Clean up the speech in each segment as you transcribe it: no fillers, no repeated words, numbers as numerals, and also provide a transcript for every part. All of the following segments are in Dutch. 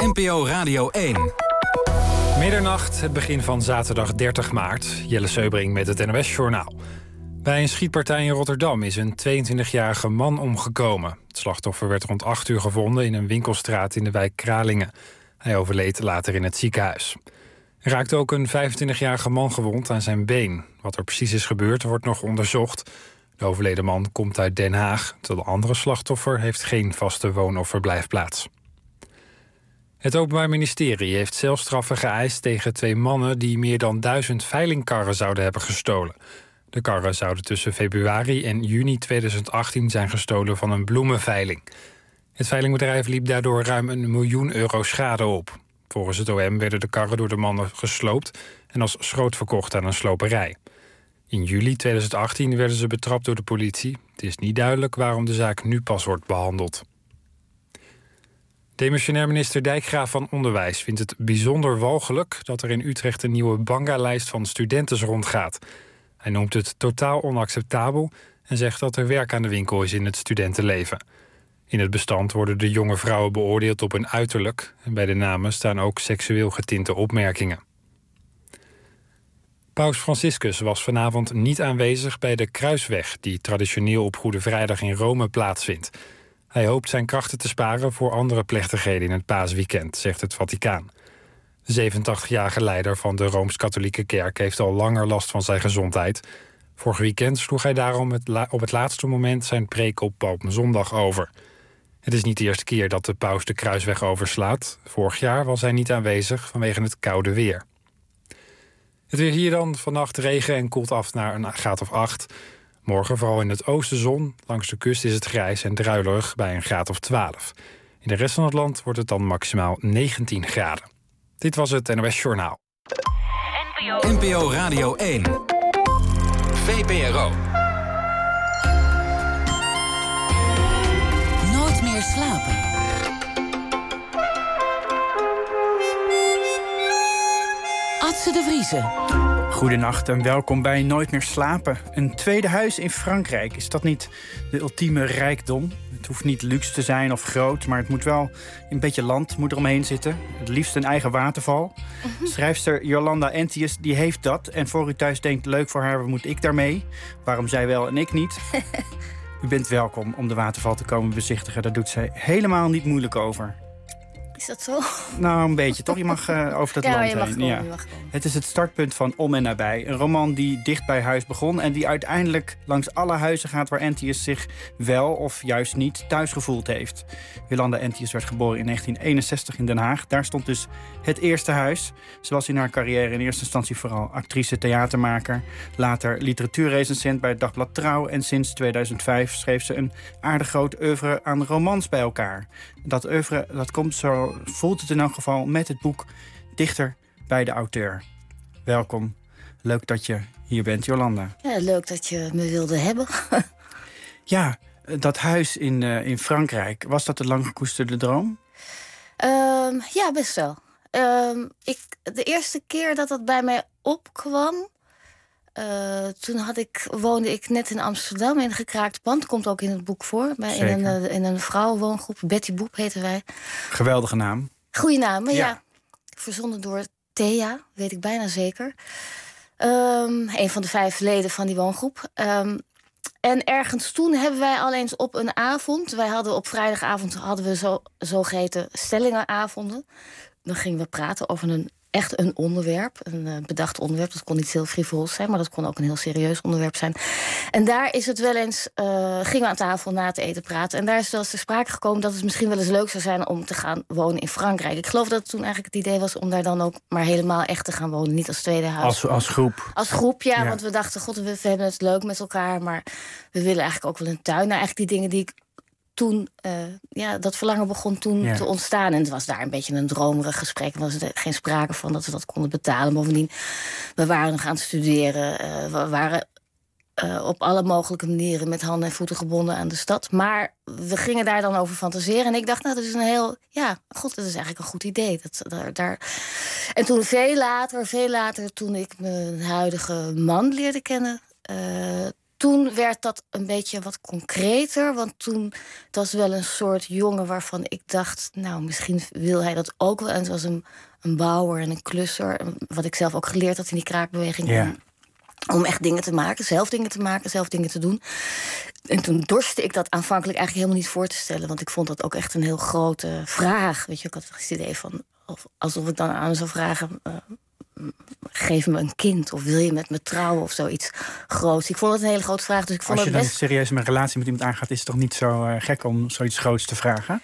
NPO Radio 1. Middernacht, het begin van zaterdag 30 maart. Jelle Seubring met het NOS-journaal. Bij een schietpartij in Rotterdam is een 22-jarige man omgekomen. Het slachtoffer werd rond 8 uur gevonden in een winkelstraat in de wijk Kralingen. Hij overleed later in het ziekenhuis. Er raakte ook een 25-jarige man gewond aan zijn been. Wat er precies is gebeurd, wordt nog onderzocht. De overleden man komt uit Den Haag. De andere slachtoffer heeft geen vaste woon- of verblijfplaats. Het Openbaar Ministerie heeft celstraffen geëist tegen 2 mannen die meer dan 1000 veilingkarren zouden hebben gestolen. De karren zouden tussen februari en juni 2018 zijn gestolen van een bloemenveiling. Het veilingbedrijf liep daardoor ruim €1 miljoen schade op. Volgens het OM werden de karren door de mannen gesloopt en als schroot verkocht aan een sloperij. In juli 2018 werden ze betrapt door de politie. Het is niet duidelijk waarom de zaak nu pas wordt behandeld. Demissionair minister Dijkgraaf van Onderwijs vindt het bijzonder walgelijk dat er in Utrecht een nieuwe banga-lijst van studenten rondgaat. Hij noemt het totaal onacceptabel en zegt dat er werk aan de winkel is in het studentenleven. In het bestand worden de jonge vrouwen beoordeeld op hun uiterlijk en bij de namen staan ook seksueel getinte opmerkingen. Paus Franciscus was vanavond niet aanwezig bij de Kruisweg die traditioneel op Goede Vrijdag in Rome plaatsvindt. Hij hoopt zijn krachten te sparen voor andere plechtigheden in het paasweekend, zegt het Vaticaan. De 87-jarige leider van de Rooms-Katholieke Kerk heeft al langer last van zijn gezondheid. Vorig weekend sloeg hij daarom op het laatste moment zijn preek op Palmzondag over. Het is niet de eerste keer dat de paus de Kruisweg overslaat. Vorig jaar was hij niet aanwezig vanwege het koude weer. Het weer hier dan, vannacht regen en koelt af naar een graad of 8. Morgen vooral in het oosten zon. Langs de kust is het grijs en druilerig bij een graad of 12. In de rest van het land wordt het dan maximaal 19 graden. Dit was het NOS Journaal. NPO Radio 1. VPRO. Nooit meer slapen. Atze de Vriezen. Goedenacht en welkom bij Nooit meer slapen. Een tweede huis in Frankrijk. Is dat niet de ultieme rijkdom? Het hoeft niet luxe te zijn of groot, maar het moet wel een beetje land moet eromheen zitten. Het liefst een eigen waterval. Schrijfster Jolanda Entius die heeft dat. En voor u thuis denkt, leuk voor haar, wat moet ik daarmee? Waarom zij wel en ik niet? U bent welkom om de waterval te komen bezichtigen. Daar doet zij helemaal niet moeilijk over. Is dat zo? Nou, een beetje, toch? Je mag over dat land je mag heen. komen, Ja. je mag komen. Het is het startpunt van Om en Nabij. Een roman die dicht bij huis begon en die uiteindelijk langs alle huizen gaat waar Entius zich wel of juist niet thuis gevoeld heeft. Jolanda Entius werd geboren in 1961 in Den Haag. Daar stond dus het eerste huis. Ze was in haar carrière in eerste instantie vooral actrice, theatermaker. Later literatuurrecensent bij het dagblad Trouw. En sinds 2005 schreef ze een aardig groot oeuvre aan romans bij elkaar. Dat oeuvre, dat komt zo, voelt het in elk geval met het boek Dichter bij de auteur. Welkom. Leuk dat je hier bent, Jolanda. Ja, leuk dat je me wilde hebben. Ja, dat huis in Frankrijk, was dat een lang gekoesterde droom? Ja, best wel. De eerste keer dat dat bij mij opkwam, toen woonde ik net in Amsterdam in een gekraakt pand. Komt ook in het boek voor. In een vrouwenwoongroep. Betty Boep heten wij. Geweldige naam. Goeie naam, Ja. ja. Verzonnen door Thea, weet ik bijna zeker. Een van de 5 leden van die woongroep. En ergens toen hebben wij al eens op een avond... Wij hadden op vrijdagavond zogeheten stellingenavonden. Dan gingen we praten over echt een onderwerp, een bedacht onderwerp. Dat kon niet heel frivols zijn, maar dat kon ook een heel serieus onderwerp zijn. En daar is het wel eens, gingen we aan tafel na het eten praten. En daar is wel eens ter sprake gekomen dat het misschien wel eens leuk zou zijn om te gaan wonen in Frankrijk. Ik geloof dat het toen eigenlijk het idee was om daar dan ook maar helemaal echt te gaan wonen. Niet als tweede huis. Als groep. Als groep, ja, want we dachten, god, we hebben het leuk met elkaar, maar we willen eigenlijk ook wel een tuin. Nou, eigenlijk die dingen die ik toen, dat verlangen begon toen te ontstaan. En het was daar een beetje een dromerig gesprek. Er was geen sprake van dat we dat konden betalen. Bovendien, we waren nog aan het studeren. We waren op alle mogelijke manieren met handen en voeten gebonden aan de stad. Maar we gingen daar dan over fantaseren. En ik dacht, nou, dat is dat is eigenlijk een goed idee. En toen veel later, toen ik mijn huidige man leerde kennen, toen werd dat een beetje wat concreter. Want toen, het was wel een soort jongen waarvan ik dacht, nou, misschien wil hij dat ook wel. En het was een bouwer en een klusser. Wat ik zelf ook geleerd had in die kraakbeweging. Ja. Om echt dingen te maken, zelf dingen te doen. En toen dorste ik dat aanvankelijk eigenlijk helemaal niet voor te stellen. Want ik vond dat ook echt een heel grote vraag. Weet je, ik had het idee van, alsof ik dan aan zou vragen, geef me een kind, of wil je met me trouwen, of zoiets groots. Ik vond het een hele grote vraag. Dus ik vond Als je het dan best serieus een relatie met iemand aangaat, is het toch niet zo gek om zoiets groots te vragen?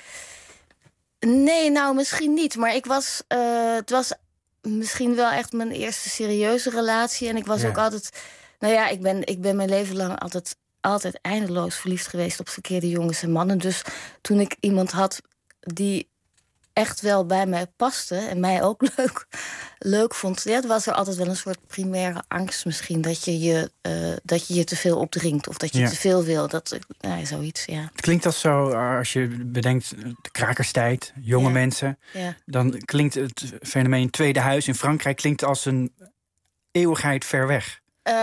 Nee, nou, misschien niet. Maar het was misschien wel echt mijn eerste serieuze relatie. En ik was ook altijd, nou ja, ik ben mijn leven lang altijd eindeloos verliefd geweest op verkeerde jongens en mannen. Dus toen ik iemand had die echt wel bij mij paste en mij ook leuk vond, ja, was er altijd wel een soort primaire angst misschien dat je je te veel opdringt of dat je te veel wil. Zoiets, ja. Het klinkt als zo, als je bedenkt de krakerstijd, jonge mensen, dan klinkt het fenomeen tweede huis in Frankrijk klinkt als een eeuwigheid ver weg.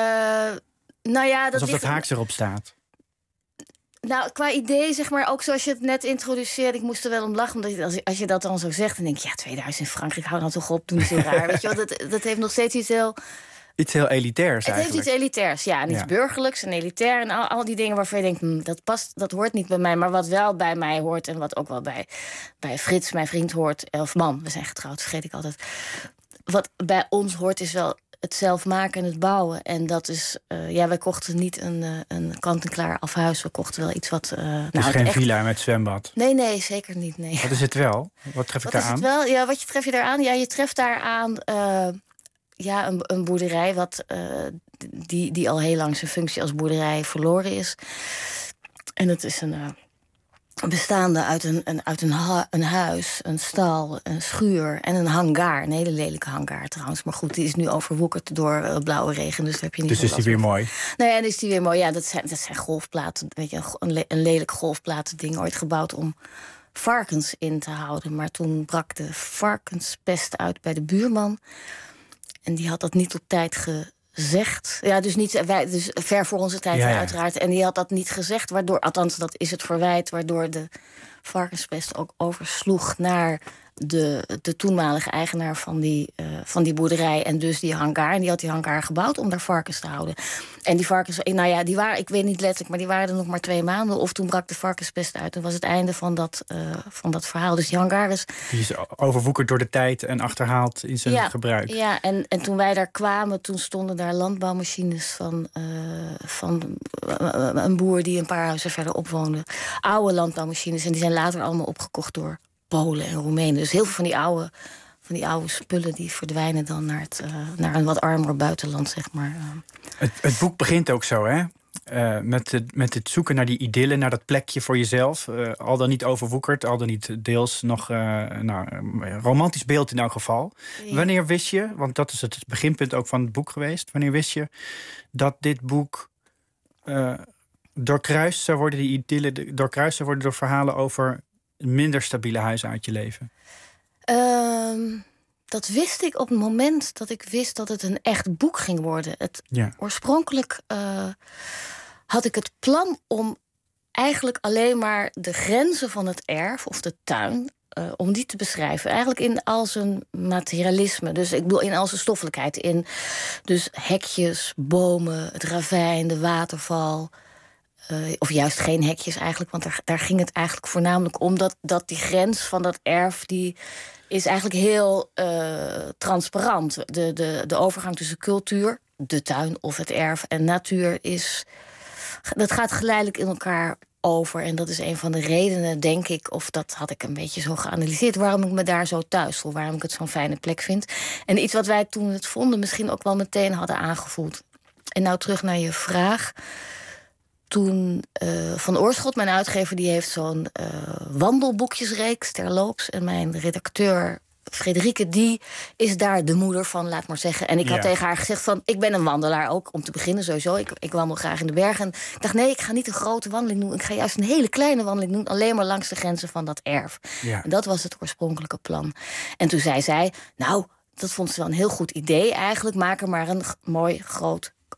Nou ja, alsof dat haaks erop staat. Nou, qua idee, zeg maar, ook zoals je het net introduceerde, ik moest er wel om lachen. Omdat als je dat dan zo zegt, dan denk je, ja, 2000 in Frankrijk, hou nou toch op, doe niet zo raar. Weet je wel, dat heeft nog steeds iets heel... Iets heel elitairs het eigenlijk. Het heeft iets elitairs, ja. En iets burgerlijks en elitair. En al die dingen waarvan je denkt, dat past, dat hoort niet bij mij. Maar wat wel bij mij hoort en wat ook wel bij Frits, mijn vriend, hoort. Of man, we zijn getrouwd, vergeet ik altijd. Wat bij ons hoort is wel het zelf maken en het bouwen. En dat is, wij kochten niet een kant-en-klaar afhuis. We kochten wel iets wat... dus geen villa met zwembad? Nee, zeker niet, nee. Wat is het wel? Wat tref ik daar aan? Wat tref je daar aan? Ja, je treft daar aan een boerderij die al heel lang zijn functie als boerderij verloren is. En het is bestaande uit een huis, een stal, een schuur en een hangar. Een hele lelijke hangar trouwens. Maar goed, die is nu overwoekerd door blauwe regen. Dus daar heb je niet. Dus is die weer mooi? Nou ja, is die weer mooi. Ja, dat zijn golfplaten. Weet je, een lelijk golfplaten ding ooit gebouwd om varkens in te houden. Maar toen brak de varkenspest uit bij de buurman. En die had dat niet op tijd gezegd. Ja, dus ver voor onze tijd uiteraard. En die had dat niet gezegd, waardoor, althans dat is het verwijt, waardoor de varkenspest ook oversloeg naar de toenmalige eigenaar van die boerderij en dus die hangar. En die had die hangar gebouwd om daar varkens te houden. En die varkens, nou ja, die waren, ik weet niet letterlijk, maar die waren er nog maar 2 maanden. Of toen brak de varkenspest uit. Dat was het einde van dat verhaal. Dus die hangar is... Die is overwoekerd door de tijd en achterhaald in zijn gebruik. Ja, en toen wij daar kwamen, toen stonden daar landbouwmachines van een boer die een paar huizen verderop woonde. Oude landbouwmachines. En die zijn later allemaal opgekocht door Polen en Roemenen. Dus heel veel van die oude spullen die verdwijnen dan naar een wat armer buitenland, zeg maar. Het boek begint ook zo, hè? Met het zoeken naar die idylle, naar dat plekje voor jezelf. Al dan niet overwoekerd, al dan niet deels nog romantisch beeld in elk geval. Ja. Wanneer wist je, want dat is het beginpunt ook van het boek geweest, wanneer wist je dat dit boek doorkruist zou worden, die idylle doorkruist zou worden door verhalen over minder stabiele huizen uit je leven? Dat wist ik op het moment dat ik wist dat het een echt boek ging worden. Oorspronkelijk had ik het plan om eigenlijk alleen maar de grenzen van het erf of de tuin, om die te beschrijven. Eigenlijk in al zijn materialisme. Dus ik bedoel in al zijn stoffelijkheid. In dus hekjes, bomen, het ravijn, de waterval. Of juist geen hekjes eigenlijk, want daar ging het eigenlijk voornamelijk om dat die grens van dat erf, die is eigenlijk heel transparant. De overgang tussen cultuur, de tuin of het erf en natuur dat gaat geleidelijk in elkaar over. En dat is een van de redenen, denk ik, of dat had ik een beetje zo geanalyseerd, waarom ik me daar zo thuis voel, waarom ik het zo'n fijne plek vind. En iets wat wij toen het vonden misschien ook wel meteen hadden aangevoeld. En nou terug naar je vraag. Toen Van Oorschot, mijn uitgever, die heeft zo'n wandelboekjesreeks terloops. En mijn redacteur Frederike, die is daar de moeder van, laat maar zeggen. En ik had tegen haar gezegd van, ik ben een wandelaar ook, om te beginnen sowieso. Ik wandel graag in de bergen. En ik dacht, nee, ik ga niet een grote wandeling doen. Ik ga juist een hele kleine wandeling doen, alleen maar langs de grenzen van dat erf. Ja. En dat was het oorspronkelijke plan. En toen zei zij, nou, dat vond ze wel een heel goed idee eigenlijk. Maak er maar een mooi groot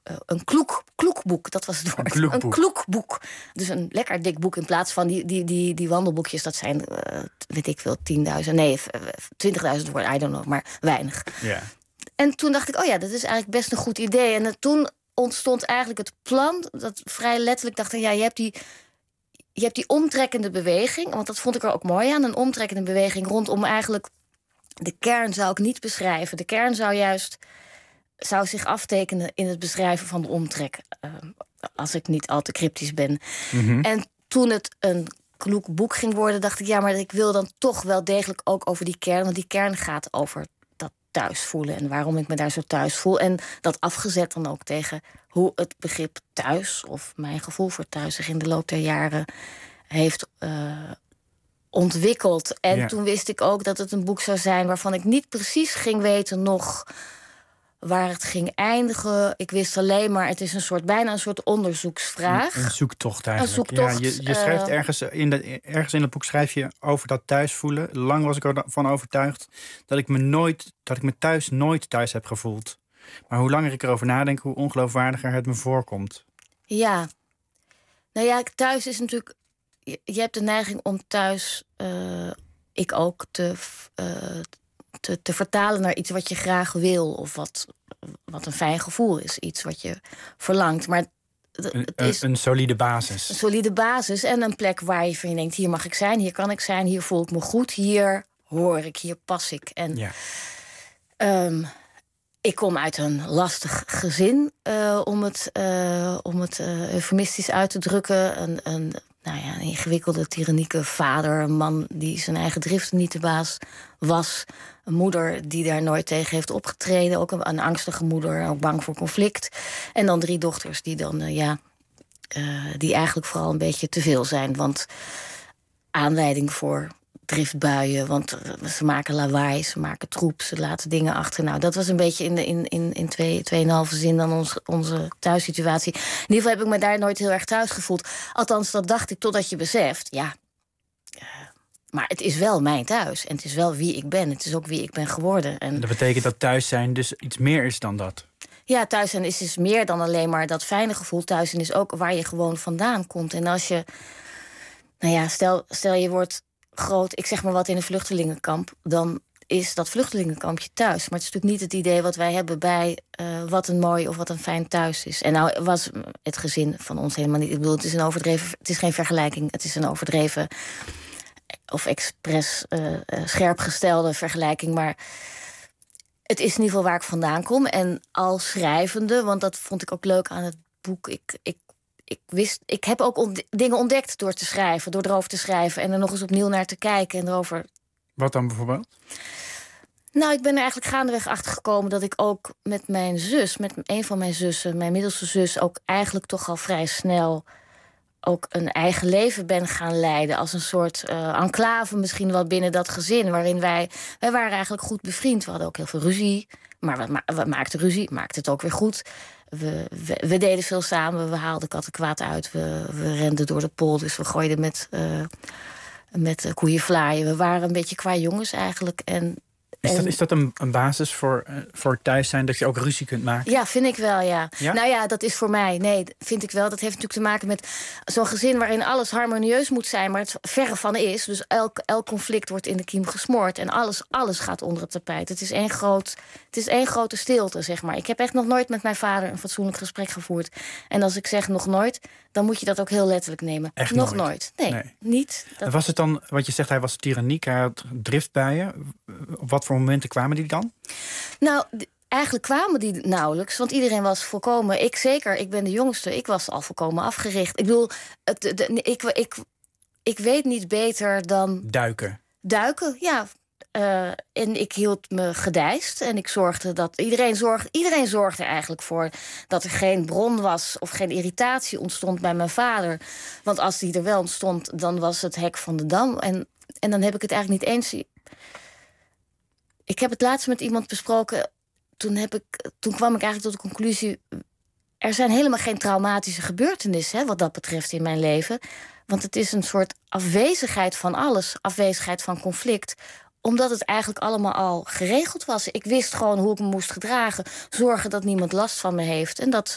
een kloekboek, dat was het woord. Een kloekboek. Dus een lekker dik boek in plaats van die wandelboekjes. Dat zijn, weet ik veel, 10.000, nee, 20.000 woorden, I don't know, maar weinig. Ja. En toen dacht ik, dat is eigenlijk best een goed idee. En toen ontstond eigenlijk het plan, dat vrij letterlijk dacht ik, je hebt die omtrekkende beweging, want dat vond ik er ook mooi aan, een omtrekkende beweging rondom eigenlijk, de kern zou ik niet beschrijven. De kern zou zich aftekenen in het beschrijven van de omtrek, als ik niet al te cryptisch ben. Mm-hmm. En toen het een kloek boek ging worden, dacht ik, maar ik wil dan toch wel degelijk ook over die kern, want die kern gaat over dat thuis voelen en waarom ik me daar zo thuis voel. En dat afgezet dan ook tegen hoe het begrip thuis, of mijn gevoel voor thuis, zich in de loop der jaren heeft ontwikkeld. En toen wist ik ook dat het een boek zou zijn waarvan ik niet precies ging weten nog waar het ging eindigen. Ik wist alleen maar, het is bijna een soort onderzoeksvraag. Een zoektocht eigenlijk. Een zoektocht. Ja, je schrijft ergens in het boek schrijf je over dat thuisvoelen. Lang was ik ervan overtuigd dat ik me thuis nooit thuis heb gevoeld. Maar hoe langer ik erover nadenk, hoe ongeloofwaardiger het me voorkomt. Ja. Nou ja, thuis is natuurlijk, je hebt de neiging om thuis, ik ook, te vertalen naar iets wat je graag wil, of wat een fijn gevoel is. Iets wat je verlangt. Maar het is een solide basis. Een solide basis en een plek waar je van denkt, hier mag ik zijn, hier kan ik zijn, hier voel ik me goed, hier hoor ik, hier pas ik. En ik kom uit een lastig gezin, om het eufemistisch uit te drukken. Een ingewikkelde, tyrannieke vader. Een man die zijn eigen driften niet de baas was. Een moeder die daar nooit tegen heeft opgetreden. Ook een angstige moeder, ook bang voor conflict. En dan 3 dochters die dan, die eigenlijk vooral een beetje te veel zijn. Want aanleiding voor driftbuien, want ze maken lawaai, ze maken troep, ze laten dingen achter. Nou, dat was een beetje in 2,5 zin dan onze thuissituatie. In ieder geval heb ik me daar nooit heel erg thuis gevoeld. Althans, dat dacht ik totdat je beseft, maar het is wel mijn thuis. En het is wel wie ik ben. Het is ook wie ik ben geworden. En dat betekent dat thuis zijn dus iets meer is dan dat? Ja, thuis zijn is dus meer dan alleen maar dat fijne gevoel. Thuis zijn is ook waar je gewoon vandaan komt. En als je, stel je wordt groot, ik zeg maar wat, in een vluchtelingenkamp, dan is dat vluchtelingenkampje thuis. Maar het is natuurlijk niet het idee wat wij hebben bij wat een mooi of wat een fijn thuis is. En nou was het gezin van ons helemaal niet. Ik bedoel, het is geen vergelijking. Het is een overdreven of expres scherp gestelde vergelijking. Maar het is in ieder geval waar ik vandaan kom. En als schrijvende, want dat vond ik ook leuk aan het boek. Ik heb ook dingen ontdekt door te schrijven, door erover te schrijven en er nog eens opnieuw naar te kijken en erover. Wat dan bijvoorbeeld? Nou, ik ben er eigenlijk gaandeweg achter gekomen dat ik ook met mijn zus, met een van mijn zussen, mijn middelste zus, ook eigenlijk toch al vrij snel ook een eigen leven ben gaan leiden. Als een soort enclave misschien wel binnen dat gezin, waarin wij waren eigenlijk goed bevriend. We hadden ook heel veel ruzie, maar we maakten ruzie, maakten het ook weer goed. We deden veel samen, we haalden kattenkwaad uit, we renden door de polders, we gooiden met koeien vlaaien. We waren een beetje qua jongens eigenlijk. Is dat een basis voor thuis zijn, dat je ook ruzie kunt maken? Ja, vind ik wel, ja. Nou ja, dat is voor mij. Nee, vind ik wel. Dat heeft natuurlijk te maken met zo'n gezin waarin alles harmonieus moet zijn, maar het verre van is. Dus elk conflict wordt in de kiem gesmoord en alles gaat onder het tapijt. Het is één grote stilte, zeg maar. Ik heb echt nog nooit met mijn vader een fatsoenlijk gesprek gevoerd. En als ik zeg nog nooit, dan moet je dat ook heel letterlijk nemen. Echt nog nooit? Nee, niet. Was het dan, wat je zegt, hij was tyranniek, hij had driftbuien. Op wat voor momenten kwamen die dan? Nou, eigenlijk kwamen die nauwelijks, want iedereen was volkomen. Ik zeker, ik ben de jongste, ik was al volkomen afgericht. Ik bedoel, ik weet niet beter dan Duiken, ja. En ik hield me gedijst en ik zorgde dat iedereen zorgde er eigenlijk voor dat er geen bron was of geen irritatie ontstond bij mijn vader. Want als die er wel ontstond, dan was het hek van de dam. En dan heb ik het eigenlijk niet eens. Ik heb het laatst met iemand besproken. Toen kwam ik eigenlijk tot de conclusie, er zijn helemaal geen traumatische gebeurtenissen, wat dat betreft, in mijn leven. Want het is een soort afwezigheid van alles, afwezigheid van conflict. omdat het eigenlijk allemaal al geregeld was. Ik wist gewoon hoe ik me moest gedragen. Zorgen dat niemand last van me heeft. En dat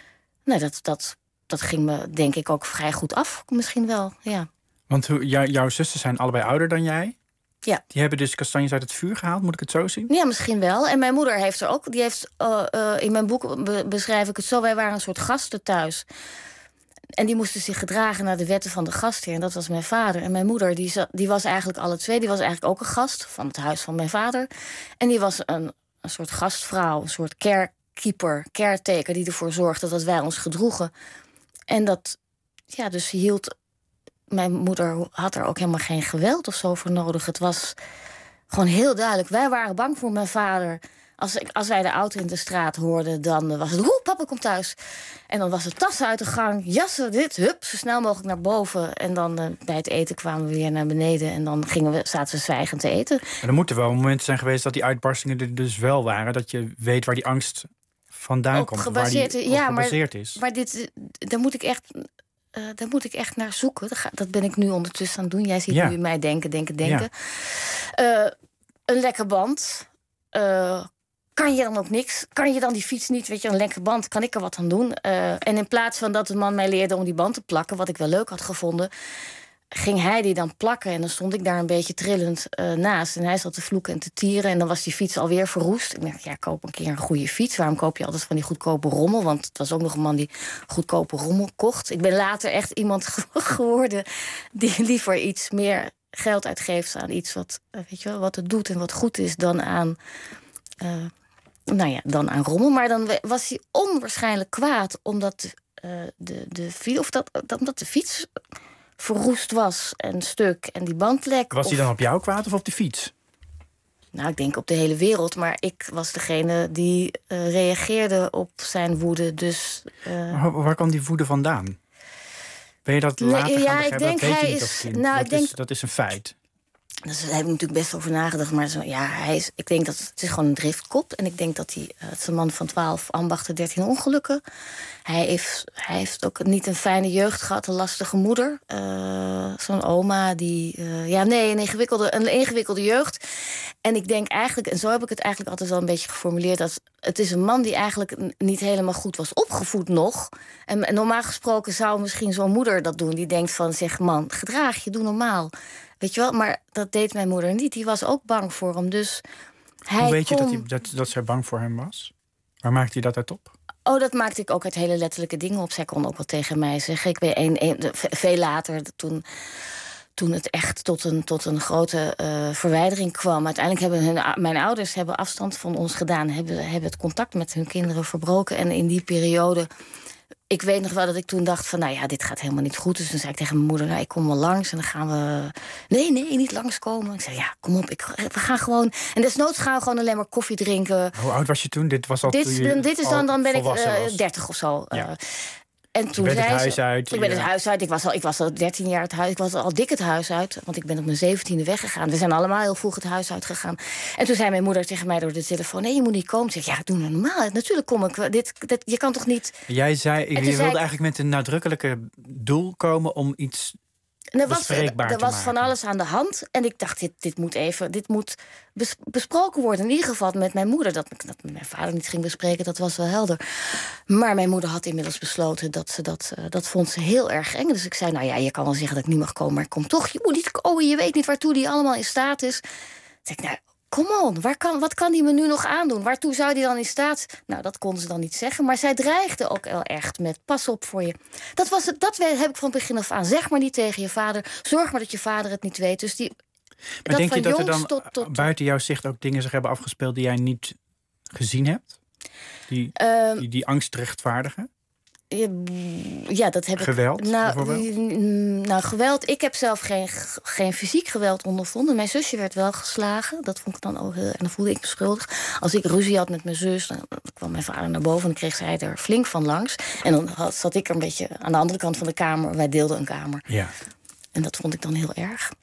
ging me denk ik ook vrij goed af. Misschien wel, ja. Want jouw zussen zijn allebei ouder dan jij? Ja. Die hebben dus kastanjes uit het vuur gehaald, moet ik het zo zien? Ja, misschien wel. En mijn moeder heeft er ook... in mijn boek beschrijf ik het zo. Wij waren een soort gasten thuis. En die moesten zich gedragen naar de wetten van de gastheer. En dat was mijn vader. En mijn moeder, die was eigenlijk alle twee. Die was eigenlijk ook een gast van het huis van mijn vader. En die was een soort gastvrouw, een soort caretaker... die ervoor zorgde dat wij ons gedroegen. En dat, ja, dus hield... Mijn moeder had er ook helemaal geen geweld of zo voor nodig. Het was gewoon heel duidelijk. Wij waren bang voor mijn vader. Als wij de auto in de straat hoorden, dan was het... papa komt thuis. En dan was het tassen uit de gang, jassen, dit, hup, zo snel mogelijk naar boven. En dan bij het eten kwamen we weer naar beneden. En dan zaten we zwijgend te eten. Maar er moeten wel momenten zijn geweest dat die uitbarstingen er dus wel waren. Dat je weet waar die angst vandaan komt. Gebaseerd, waar die gebaseerd is. Maar daar moet ik echt... daar moet ik echt naar zoeken. Dat ben ik nu ondertussen aan het doen. Jij ziet nu mij denken. Ja. Een lekker band. Kan je dan ook niks? Kan je dan die fiets niet? Weet je, een lekker band, kan ik er wat aan doen? En in plaats van dat de man mij leerde om die band te plakken... wat ik wel leuk had gevonden... ging hij die dan plakken. En dan stond ik daar een beetje trillend naast. En hij zat te vloeken en te tieren. En dan was die fiets alweer verroest. Ik dacht, koop een keer een goede fiets. Waarom koop je altijd van die goedkope rommel? Want het was ook nog een man die goedkope rommel kocht. Ik ben later echt iemand geworden... die liever iets meer geld uitgeeft aan iets wat het doet... en wat goed is dan aan... dan aan rommel. Maar dan was hij onwaarschijnlijk kwaad... omdat omdat de fiets... verroest was en stuk en die band lek. Was hij dan op jou kwaad of op de fiets? Nou, ik denk op de hele wereld. Maar ik was degene die reageerde op zijn woede. Dus, waar kwam die woede vandaan? Ben je dat later gaan begrijpen? Ik denk dat weet hij je niet is... als kind. Dat is een feit. Daar heb ik natuurlijk best over nagedacht. Maar ik denk dat het is gewoon een driftkop. En ik denk dat het is een man van 12 ambachten, 13 ongelukken. Hij heeft ook niet een fijne jeugd gehad, een lastige moeder. Zo'n oma die... een ingewikkelde jeugd. En ik denk eigenlijk, en zo heb ik het eigenlijk altijd wel een beetje geformuleerd... dat het is een man die eigenlijk niet helemaal goed was opgevoed nog. En normaal gesproken zou misschien zo'n moeder dat doen. Die denkt van, zeg man, gedraag je, doe normaal. Weet je wel, maar dat deed mijn moeder niet. Die was ook bang voor hem, dus... Hoe weet je dat zij bang voor hem was? Waar maakte hij dat uit op? Oh, dat maakte ik ook uit hele letterlijke dingen op. Zij kon ook wel tegen mij zeggen. Ik weet veel later, toen het echt tot een grote verwijdering kwam. Uiteindelijk hebben mijn ouders afstand van ons gedaan. Hebben het contact met hun kinderen verbroken. En in die periode... Ik weet nog wel dat ik toen dacht van, dit gaat helemaal niet goed. Dus dan zei ik tegen mijn moeder, ik kom wel langs. En dan gaan we... Nee, niet langskomen. Ik zei, kom op, we gaan gewoon... En desnoods gaan we gewoon alleen maar koffie drinken. Hoe oud was je toen? Dit was al dit is dan ben ik 30 of zo. Ja. En toen je bent zei het huis uit. Ik ben het huis uit. Ik was al 13 jaar het huis. Ik was al dik het huis uit. Want ik ben op mijn 17e weggegaan. We zijn allemaal heel vroeg het huis uitgegaan. En toen zei mijn moeder tegen mij door de telefoon... Nee, je moet niet komen. Ik zei, ik doe het normaal. Natuurlijk kom ik. Je kan toch niet... Jij zei, je wilde eigenlijk met een nadrukkelijke doel komen... om iets bespreekbaar te maken. Er was van alles aan de hand. En ik dacht, dit moet besproken worden. In ieder geval met mijn moeder. Dat mijn vader niet ging bespreken, dat was wel helder. Maar mijn moeder had inmiddels besloten dat vond ze heel erg eng. Dus ik zei, je kan wel zeggen dat ik niet mag komen, maar ik kom toch. Je moet niet komen, je weet niet waartoe die allemaal in staat is. Toen zei ik, come on, wat kan die me nu nog aandoen? Waartoe zou die dan in staat? Nou, dat kon ze dan niet zeggen. Maar zij dreigde ook wel echt met, pas op voor je. Dat heb ik van het begin af aan. Zeg maar niet tegen je vader. Zorg maar dat je vader het niet weet. Dus maar denk je dat er dan buiten jouw zicht ook dingen zich hebben afgespeeld... die jij niet gezien hebt? Die angst rechtvaardigen? Ja, dat heb geweld, ik... Nou, geweld... Ik heb zelf geen fysiek geweld ondervonden. Mijn zusje werd wel geslagen. Dat vond ik dan ook heel... En dan voelde ik me schuldig. Als ik ruzie had met mijn zus, dan kwam mijn vader naar boven... en dan kreeg zij er flink van langs. En dan zat ik er een beetje aan de andere kant van de kamer. Wij deelden een kamer. Ja. En dat vond ik dan heel erg.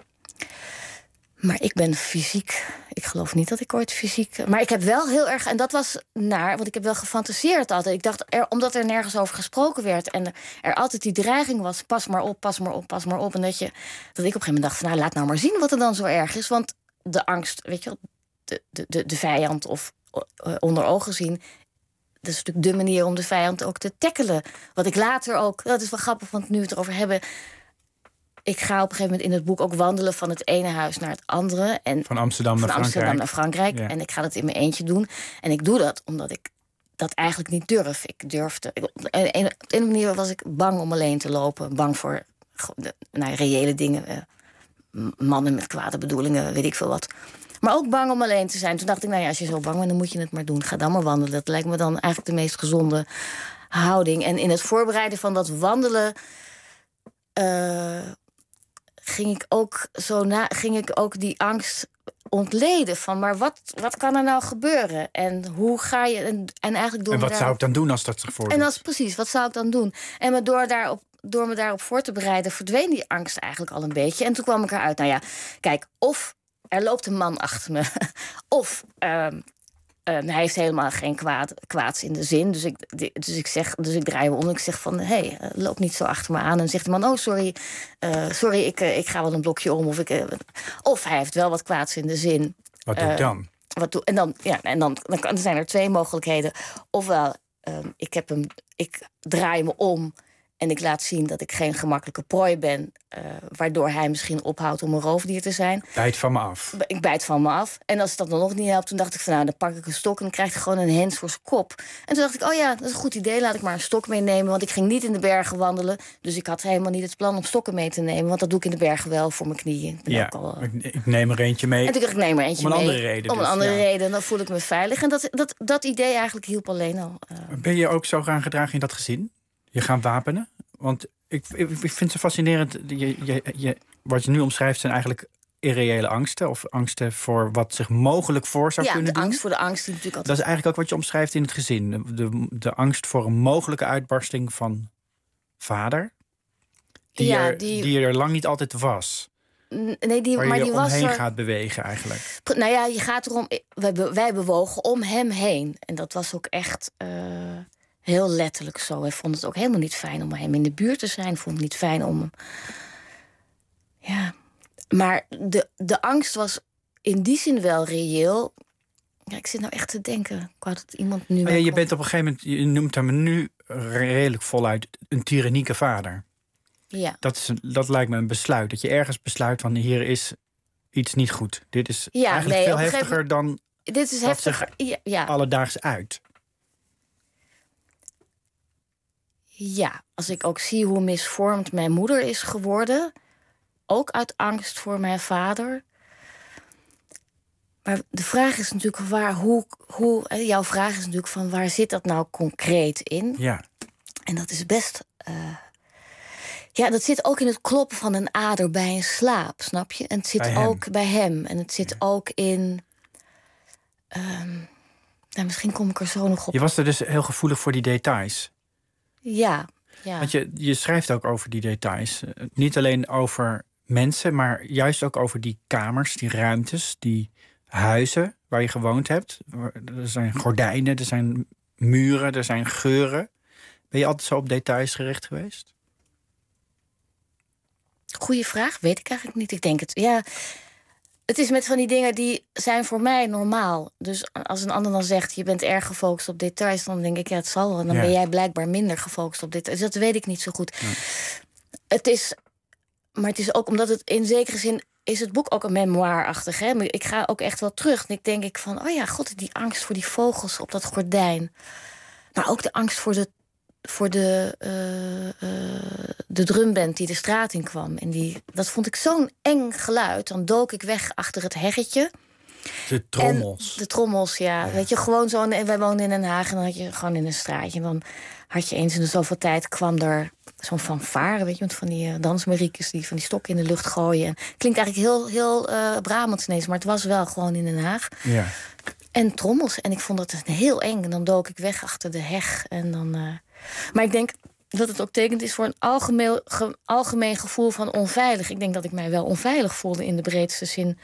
Maar ik ben fysiek... Ik geloof niet dat ik ooit fysiek... Maar ik heb wel heel erg... En dat was naar... Want ik heb wel gefantaseerd altijd. Ik dacht, omdat er nergens over gesproken werd... en er altijd die dreiging was... Pas maar op, pas maar op, pas maar op. En dat ik op een gegeven moment dacht... laat nou maar zien wat er dan zo erg is. Want de angst, weet je wel, de vijand of onder ogen zien. Dat is natuurlijk de manier om de vijand ook te tackelen. Wat ik later ook, dat is wel grappig, want nu we het erover hebben, ik ga op een gegeven moment in het boek ook wandelen van het ene huis naar het andere. En Van Amsterdam naar Frankrijk. Ja. En ik ga dat in mijn eentje doen. En ik doe dat omdat ik dat eigenlijk niet durf. Op een manier was ik bang om alleen te lopen. Bang voor reële dingen. Mannen met kwade bedoelingen, weet ik veel wat. Maar ook bang om alleen te zijn. Toen dacht ik, als je zo bang bent, dan moet je het maar doen. Ga dan maar wandelen. Dat lijkt me dan eigenlijk de meest gezonde houding. En in het voorbereiden van dat wandelen ging ik ook die angst ontleden van, maar wat kan er nou gebeuren? En hoe ga je en eigenlijk door. En wat zou ik dan doen als dat zich voordoet? En precies, wat zou ik dan doen? En door me daarop voor te bereiden, verdween die angst eigenlijk al een beetje. En toen kwam ik eruit. Kijk, of er loopt een man achter me, of hij heeft helemaal geen kwaads in de zin. Dus ik draai me om en ik zeg van, loop niet zo achter me aan. En dan zegt de man, sorry, ik ga wel een blokje om. Of hij heeft wel wat kwaads in de zin. Wat doe ik dan? Dan zijn er twee mogelijkheden. Ofwel, ik draai me om en ik laat zien dat ik geen gemakkelijke prooi ben, waardoor hij misschien ophoudt om een roofdier te zijn. Bijt van me af. Ik bijt van me af. En als dat dan nog niet helpt, toen dacht ik van, dan pak ik een stok en dan krijg ik gewoon een hens voor zijn kop. En toen dacht ik, dat is een goed idee, laat ik maar een stok meenemen. Want ik ging niet in de bergen wandelen. Dus ik had helemaal niet het plan om stokken mee te nemen. Want dat doe ik in de bergen wel voor mijn knieën. Ik neem er eentje mee. En toen dacht ik, neem er eentje om een mee. Andere reden. Om een andere reden, dan voel ik me veilig. En dat idee eigenlijk hielp alleen al. Ben je ook zo gaan gedragen in dat gezin? Je gaat wapenen? Want ik vind het zo fascinerend. Wat je nu omschrijft zijn eigenlijk irreële angsten. Of angsten voor wat zich mogelijk voor zou kunnen doen. Ja, de angst voor de angst. Die natuurlijk altijd. Dat is eigenlijk ook wat je omschrijft in het gezin. De angst voor een mogelijke uitbarsting van vader. Die er lang niet altijd was. Nee, waar je was omheen gaat bewegen eigenlijk. Je gaat erom. Wij bewogen om hem heen. En dat was ook echt heel letterlijk zo. Hij vond het ook helemaal niet fijn om hem in de buurt te zijn. Vond het niet fijn om hem. Ja. Maar de angst was in die zin wel reëel. Ja, ik zit nou echt te denken. Ik wou dat iemand nu. Je bent op een gegeven moment, je noemt hem nu redelijk voluit een tyrannieke vader. Ja. Dat lijkt me een besluit. Dat je ergens besluit van hier is iets niet goed. Dit is eigenlijk veel heftiger dan. Dit is heftiger. Alledaags uit. Ja, als ik ook zie hoe misvormd mijn moeder is geworden, ook uit angst voor mijn vader. Maar de vraag is natuurlijk jouw vraag is natuurlijk van waar zit dat nou concreet in? Ja. En dat is best. Dat zit ook in het kloppen van een ader bij een slaap, snap je? En het zit ook bij hem. En het zit ook in. Misschien kom ik er zo nog op. Je was er dus heel gevoelig voor die details. Ja. Want je schrijft ook over die details. Niet alleen over mensen, maar juist ook over die kamers, die ruimtes, die huizen waar je gewoond hebt. Er zijn gordijnen, er zijn muren, er zijn geuren. Ben je altijd zo op details gericht geweest? Goeie vraag, weet ik eigenlijk niet. Ik denk het, het is met van die dingen die zijn voor mij normaal. Dus als een ander dan zegt, je bent erg gefocust op details, dan denk ik, het zal wel. En dan ben jij blijkbaar minder gefocust op details. Dat weet ik niet zo goed. Ja. Maar het is ook omdat het in zekere zin is het boek ook een memoirachtig. Hè? Ik ga ook echt wel terug. En ik denk van, die angst voor die vogels op dat gordijn. Maar ook de angst voor de drumband die de straat in kwam. En dat vond ik zo'n eng geluid. Dan dook ik weg achter het heggetje. De trommels. De trommels, ja. Weet je, gewoon zo. En wij woonden in Den Haag en dan had je gewoon in een straatje. En dan had je eens in de zoveel tijd kwam er zo'n fanfare, weet je, met van die dansmariekes die van die stokken in de lucht gooien. En klinkt eigenlijk heel Brabants ineens, maar het was wel gewoon in Den Haag. Ja. En trommels. En ik vond dat heel eng. En dan dook ik weg achter de heg. En dan. Maar ik denk dat het ook tekend is voor een algemeen gevoel van onveilig. Ik denk dat ik mij wel onveilig voelde in de breedste zin.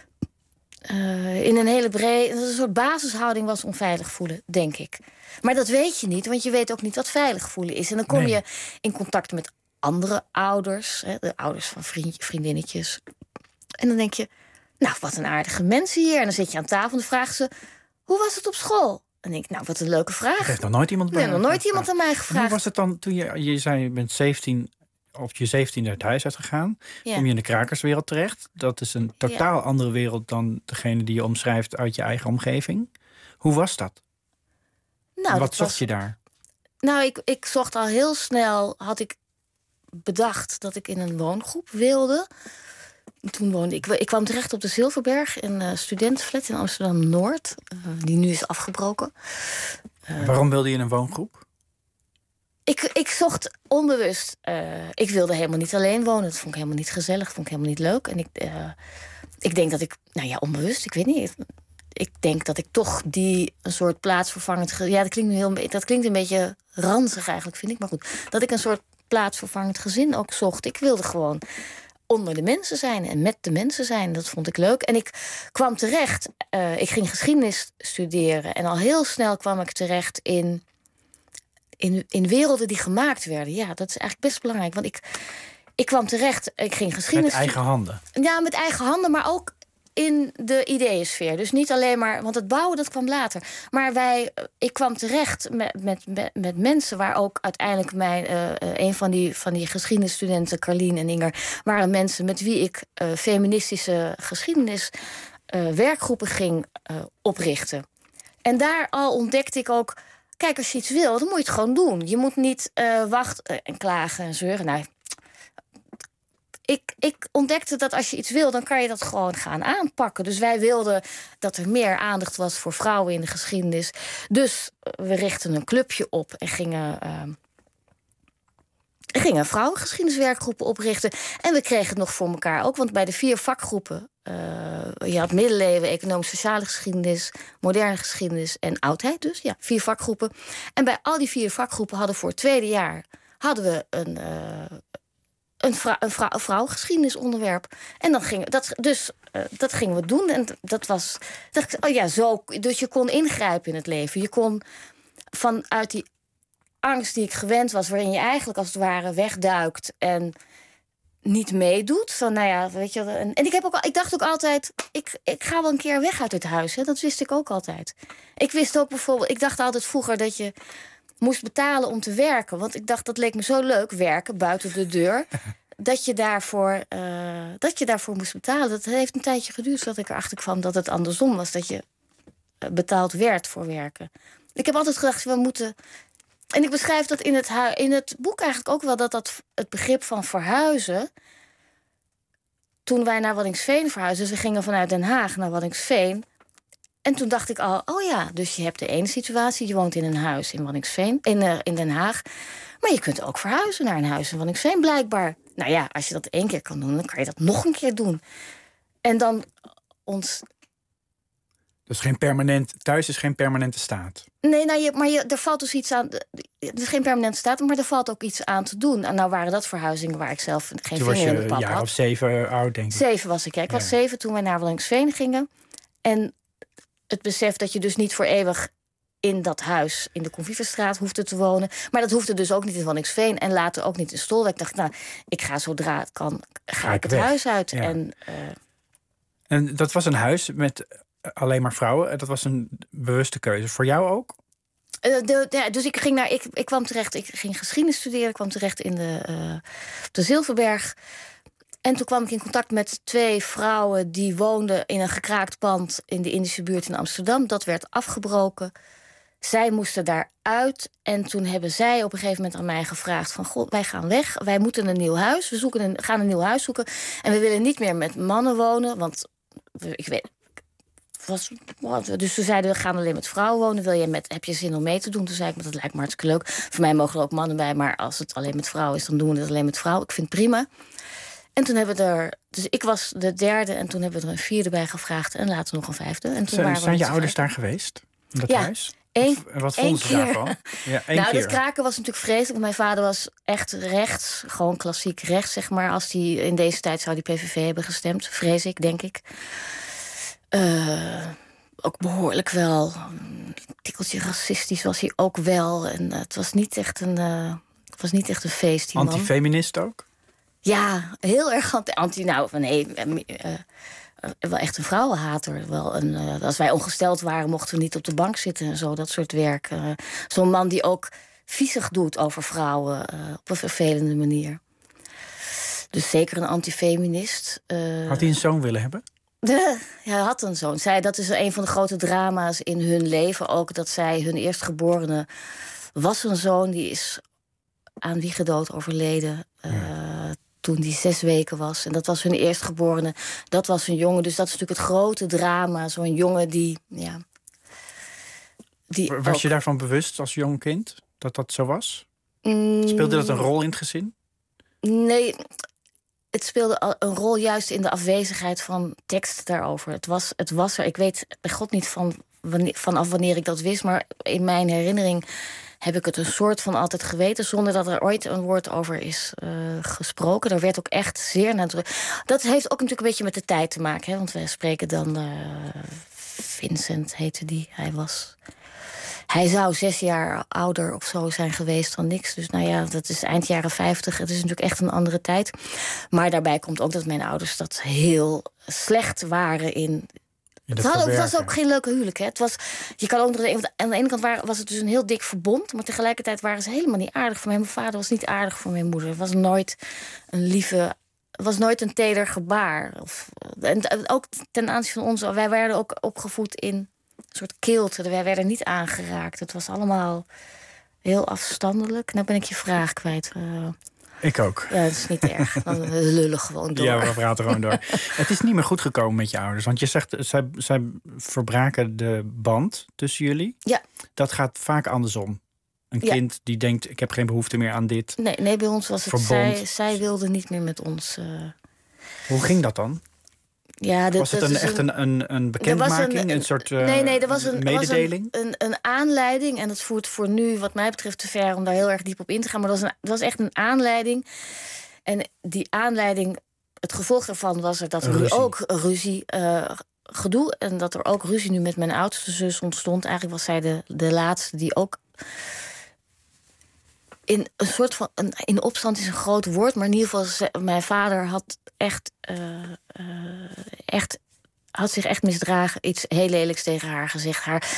In een hele een soort basishouding was onveilig voelen, denk ik. Maar dat weet je niet, want je weet ook niet wat veilig voelen is. En dan kom je in contact met andere ouders, de ouders van vriendinnetjes. En dan denk je, nou, wat een aardige mensen hier. En dan zit je aan tafel en dan vragen ze, hoe was het op school? En dan denk ik, nou, wat een leuke vraag. Er heeft nog nooit iemand nog nooit iemand aan mij gevraagd. En hoe was het dan toen je zei, je bent 17... op je 17 uit huis uitgegaan, kom je in de krakerswereld terecht. Dat is een totaal andere wereld dan degene die je omschrijft uit je eigen omgeving. Hoe was dat? Nou, wat zocht je daar? Nou, ik zocht al heel snel, had ik bedacht dat ik in een woongroep wilde. Toen woonde ik kwam terecht op de Zilverberg, een studentenflat in Amsterdam-Noord, die nu is afgebroken. Waarom wilde je in een woongroep? Ik zocht onbewust. Ik wilde helemaal niet alleen wonen. Dat vond ik helemaal niet gezellig. Dat vond ik helemaal niet leuk. En ik denk dat ik... Nou ja, onbewust, ik weet niet. Ik denk dat ik toch een soort plaatsvervangend... Ja, dat klinkt een beetje ranzig eigenlijk, vind ik. Maar goed, dat ik een soort plaatsvervangend gezin ook zocht. Ik wilde gewoon onder de mensen zijn en met de mensen zijn. Dat vond ik leuk. En ik kwam terecht... ik ging geschiedenis studeren. En al heel snel kwam ik terecht in werelden die gemaakt werden. Ja, dat is eigenlijk best belangrijk. Want ik kwam terecht, ik ging geschiedenis... Met eigen handen? Ja, met eigen handen, maar ook in de ideeënsfeer. Dus niet alleen maar... Want het bouwen, dat kwam later. Maar ik kwam terecht met mensen waar ook uiteindelijk een van die geschiedenisstudenten, Carlien en Inger, waren mensen met wie ik feministische geschiedenis werkgroepen ging oprichten. En daar al ontdekte ik ook... Kijk, als je iets wil, dan moet je het gewoon doen. Je moet niet wachten en klagen en zeuren. Nou, ik ontdekte dat als je iets wil, dan kan je dat gewoon gaan aanpakken. Dus wij wilden dat er meer aandacht was voor vrouwen in de geschiedenis. Dus we richtten een clubje op en gingen vrouwengeschiedeniswerkgroepen oprichten. En we kregen het nog voor elkaar ook. Want bij de 4 vakgroepen... je had middeleeuwen, economisch-sociale geschiedenis, moderne geschiedenis en oudheid dus. Ja, 4 vakgroepen. En bij al die 4 vakgroepen hadden voor het tweede jaar... hadden we een vrouwengeschiedenisonderwerp. En dan dat gingen we doen. En dat was... Dus je kon ingrijpen in het leven. Je kon vanuit die angst die ik gewend was... waarin je eigenlijk als het ware wegduikt en niet meedoet. Van, nou ja, weet je, en ik dacht ook altijd, ik ga wel een keer weg uit dit huis. Hè. Dat wist ik ook altijd. Ik wist ook bijvoorbeeld, ik dacht altijd vroeger dat je moest betalen om te werken. Want ik dacht, dat leek me zo leuk, werken buiten de deur. dat je daarvoor moest betalen. Dat heeft een tijdje geduurd voordat ik erachter kwam dat het andersom was. Dat je betaald werd voor werken. Ik heb altijd gedacht, we moeten... En ik beschrijf dat in het boek eigenlijk ook wel... dat het begrip van verhuizen... Toen wij naar Waddinxveen verhuisden... dus we gingen vanuit Den Haag naar Waddinxveen... en toen dacht ik al, oh ja, dus je hebt de ene situatie... je woont in een huis in Waddinxveen, in Den Haag... maar je kunt ook verhuizen naar een huis in Waddinxveen blijkbaar. Nou ja, als je dat 1 keer kan doen... dan kan je dat nog een keer doen. En dan Dus thuis is geen permanente staat? Nee, maar er valt dus iets aan... Het is geen permanente staat, maar er valt ook iets aan te doen. En nou waren dat verhuizingen waar ik zelf geen vinger in de pap had. Toen was je een jaar of 7 oud, denk ik. 7 was ik, ja. Ik was 7 toen wij naar Waddinxveen gingen. En het besef dat je dus niet voor eeuwig in dat huis... in de Convieverstraat hoefde te wonen. Maar dat hoefde dus ook niet in Waddinxveen... en later ook niet in Stolwijk. Ik dacht, nou, ik ga zodra het kan, ga ik het huis uit. Ja. En dat was een huis met... alleen maar vrouwen, dat was een bewuste keuze. Voor jou ook? Dus ik kwam terecht, ik ging geschiedenis studeren. Ik kwam terecht op de Zilverberg. En toen kwam ik in contact met 2 vrouwen... die woonden in een gekraakt pand in de Indische buurt in Amsterdam. Dat werd afgebroken. Zij moesten daaruit. En toen hebben zij op een gegeven moment aan mij gevraagd... van, goh, wij gaan weg, wij moeten een nieuw huis. We gaan een nieuw huis zoeken. En we willen niet meer met mannen wonen, want dus toen zeiden we, gaan alleen met vrouwen wonen. Heb je zin om mee te doen? Toen zei ik, dat lijkt me hartstikke leuk. Voor mij mogen er ook mannen bij, maar als het alleen met vrouwen is... dan doen we het alleen met vrouwen. Ik vind het prima. En toen hebben we dus ik was de 3e en toen hebben we er een 4e bij gevraagd... en later nog een 5e. En toen zijn je ouders daar geweest? In dat huis? Wat vonden ze daarvan? Ja, nou, dat kraken was natuurlijk vreselijk. Want mijn vader was echt rechts, gewoon klassiek rechts, zeg maar. Als hij in deze tijd zou die PVV hebben gestemd, vrees ik, denk ik. Ook behoorlijk wel. Een tikkeltje racistisch was hij ook wel. En het was niet echt een feest, die man. Antifeminist ook? Ja, heel erg anti. wel echt een vrouwenhater. Als wij ongesteld waren, mochten we niet op de bank zitten en zo, dat soort werk. Zo'n man die ook viezig doet over vrouwen op een vervelende manier. Dus zeker een antifeminist. Had hij een zoon willen hebben? Hij had een zoon. Dat is een van de grote drama's in hun leven ook. Dat zij, hun eerstgeborene, was een zoon. Die is aan wiegedood overleden toen die 6 weken was. En dat was hun eerstgeborene. Dat was een jongen. Dus dat is natuurlijk het grote drama. Zo'n jongen die... Ja, was je daarvan bewust als jong kind? Dat zo was? Speelde dat een rol in het gezin? Nee, het speelde een rol juist in de afwezigheid van tekst daarover. Het was er. Ik weet bij God niet vanaf wanneer ik dat wist, maar in mijn herinnering heb ik het een soort van altijd geweten, zonder dat er ooit een woord over is gesproken. Daar werd ook echt zeer nadrukkelijk. Dat heeft ook natuurlijk een beetje met de tijd te maken, hè? Want wij spreken dan Vincent heette die. Hij zou 6 jaar ouder of zo zijn geweest dan niks. Dus nou ja, dat is eind jaren 50. Het is natuurlijk echt een andere tijd. Maar daarbij komt ook dat mijn ouders dat heel slecht waren in... Het was ook geen leuke huwelijk. Hè? Je kan ook nog, aan de ene kant was het dus een heel dik verbond, maar tegelijkertijd waren ze helemaal niet aardig voor mij. Mijn vader was niet aardig voor mijn moeder. Het was nooit een lieve... Het was nooit een teder gebaar. En ook ten aanzien van ons, wij werden ook opgevoed in een soort kilte. Wij werden niet aangeraakt. Het was allemaal heel afstandelijk. Nou ben ik je vraag kwijt. Ik ook. Ja, dat is niet erg. Dan lullen gewoon door. Ja, we praten gewoon door. Het is niet meer goed gekomen met je ouders. Want je zegt, zij verbraken de band tussen jullie. Ja. Dat gaat vaak andersom. Een kind die denkt, ik heb geen behoefte meer aan dit. Nee, bij ons was het... Zij wilde niet meer met ons... Hoe ging dat dan? Ja, was het echt een bekendmaking? Een soort er was mededeling? Een aanleiding. En dat voert voor nu, wat mij betreft, te ver om daar heel erg diep op in te gaan. Maar dat was echt een aanleiding. En die aanleiding, het gevolg daarvan was er dat er nu ook ruzie... gedoe. En dat er ook ruzie nu met mijn oudste zus ontstond. Eigenlijk was zij de laatste die ook... in een soort van... in opstand is een groot woord, maar in ieder geval... mijn vader had had zich echt misdragen. Iets heel lelijks tegen haar gezegd. Haar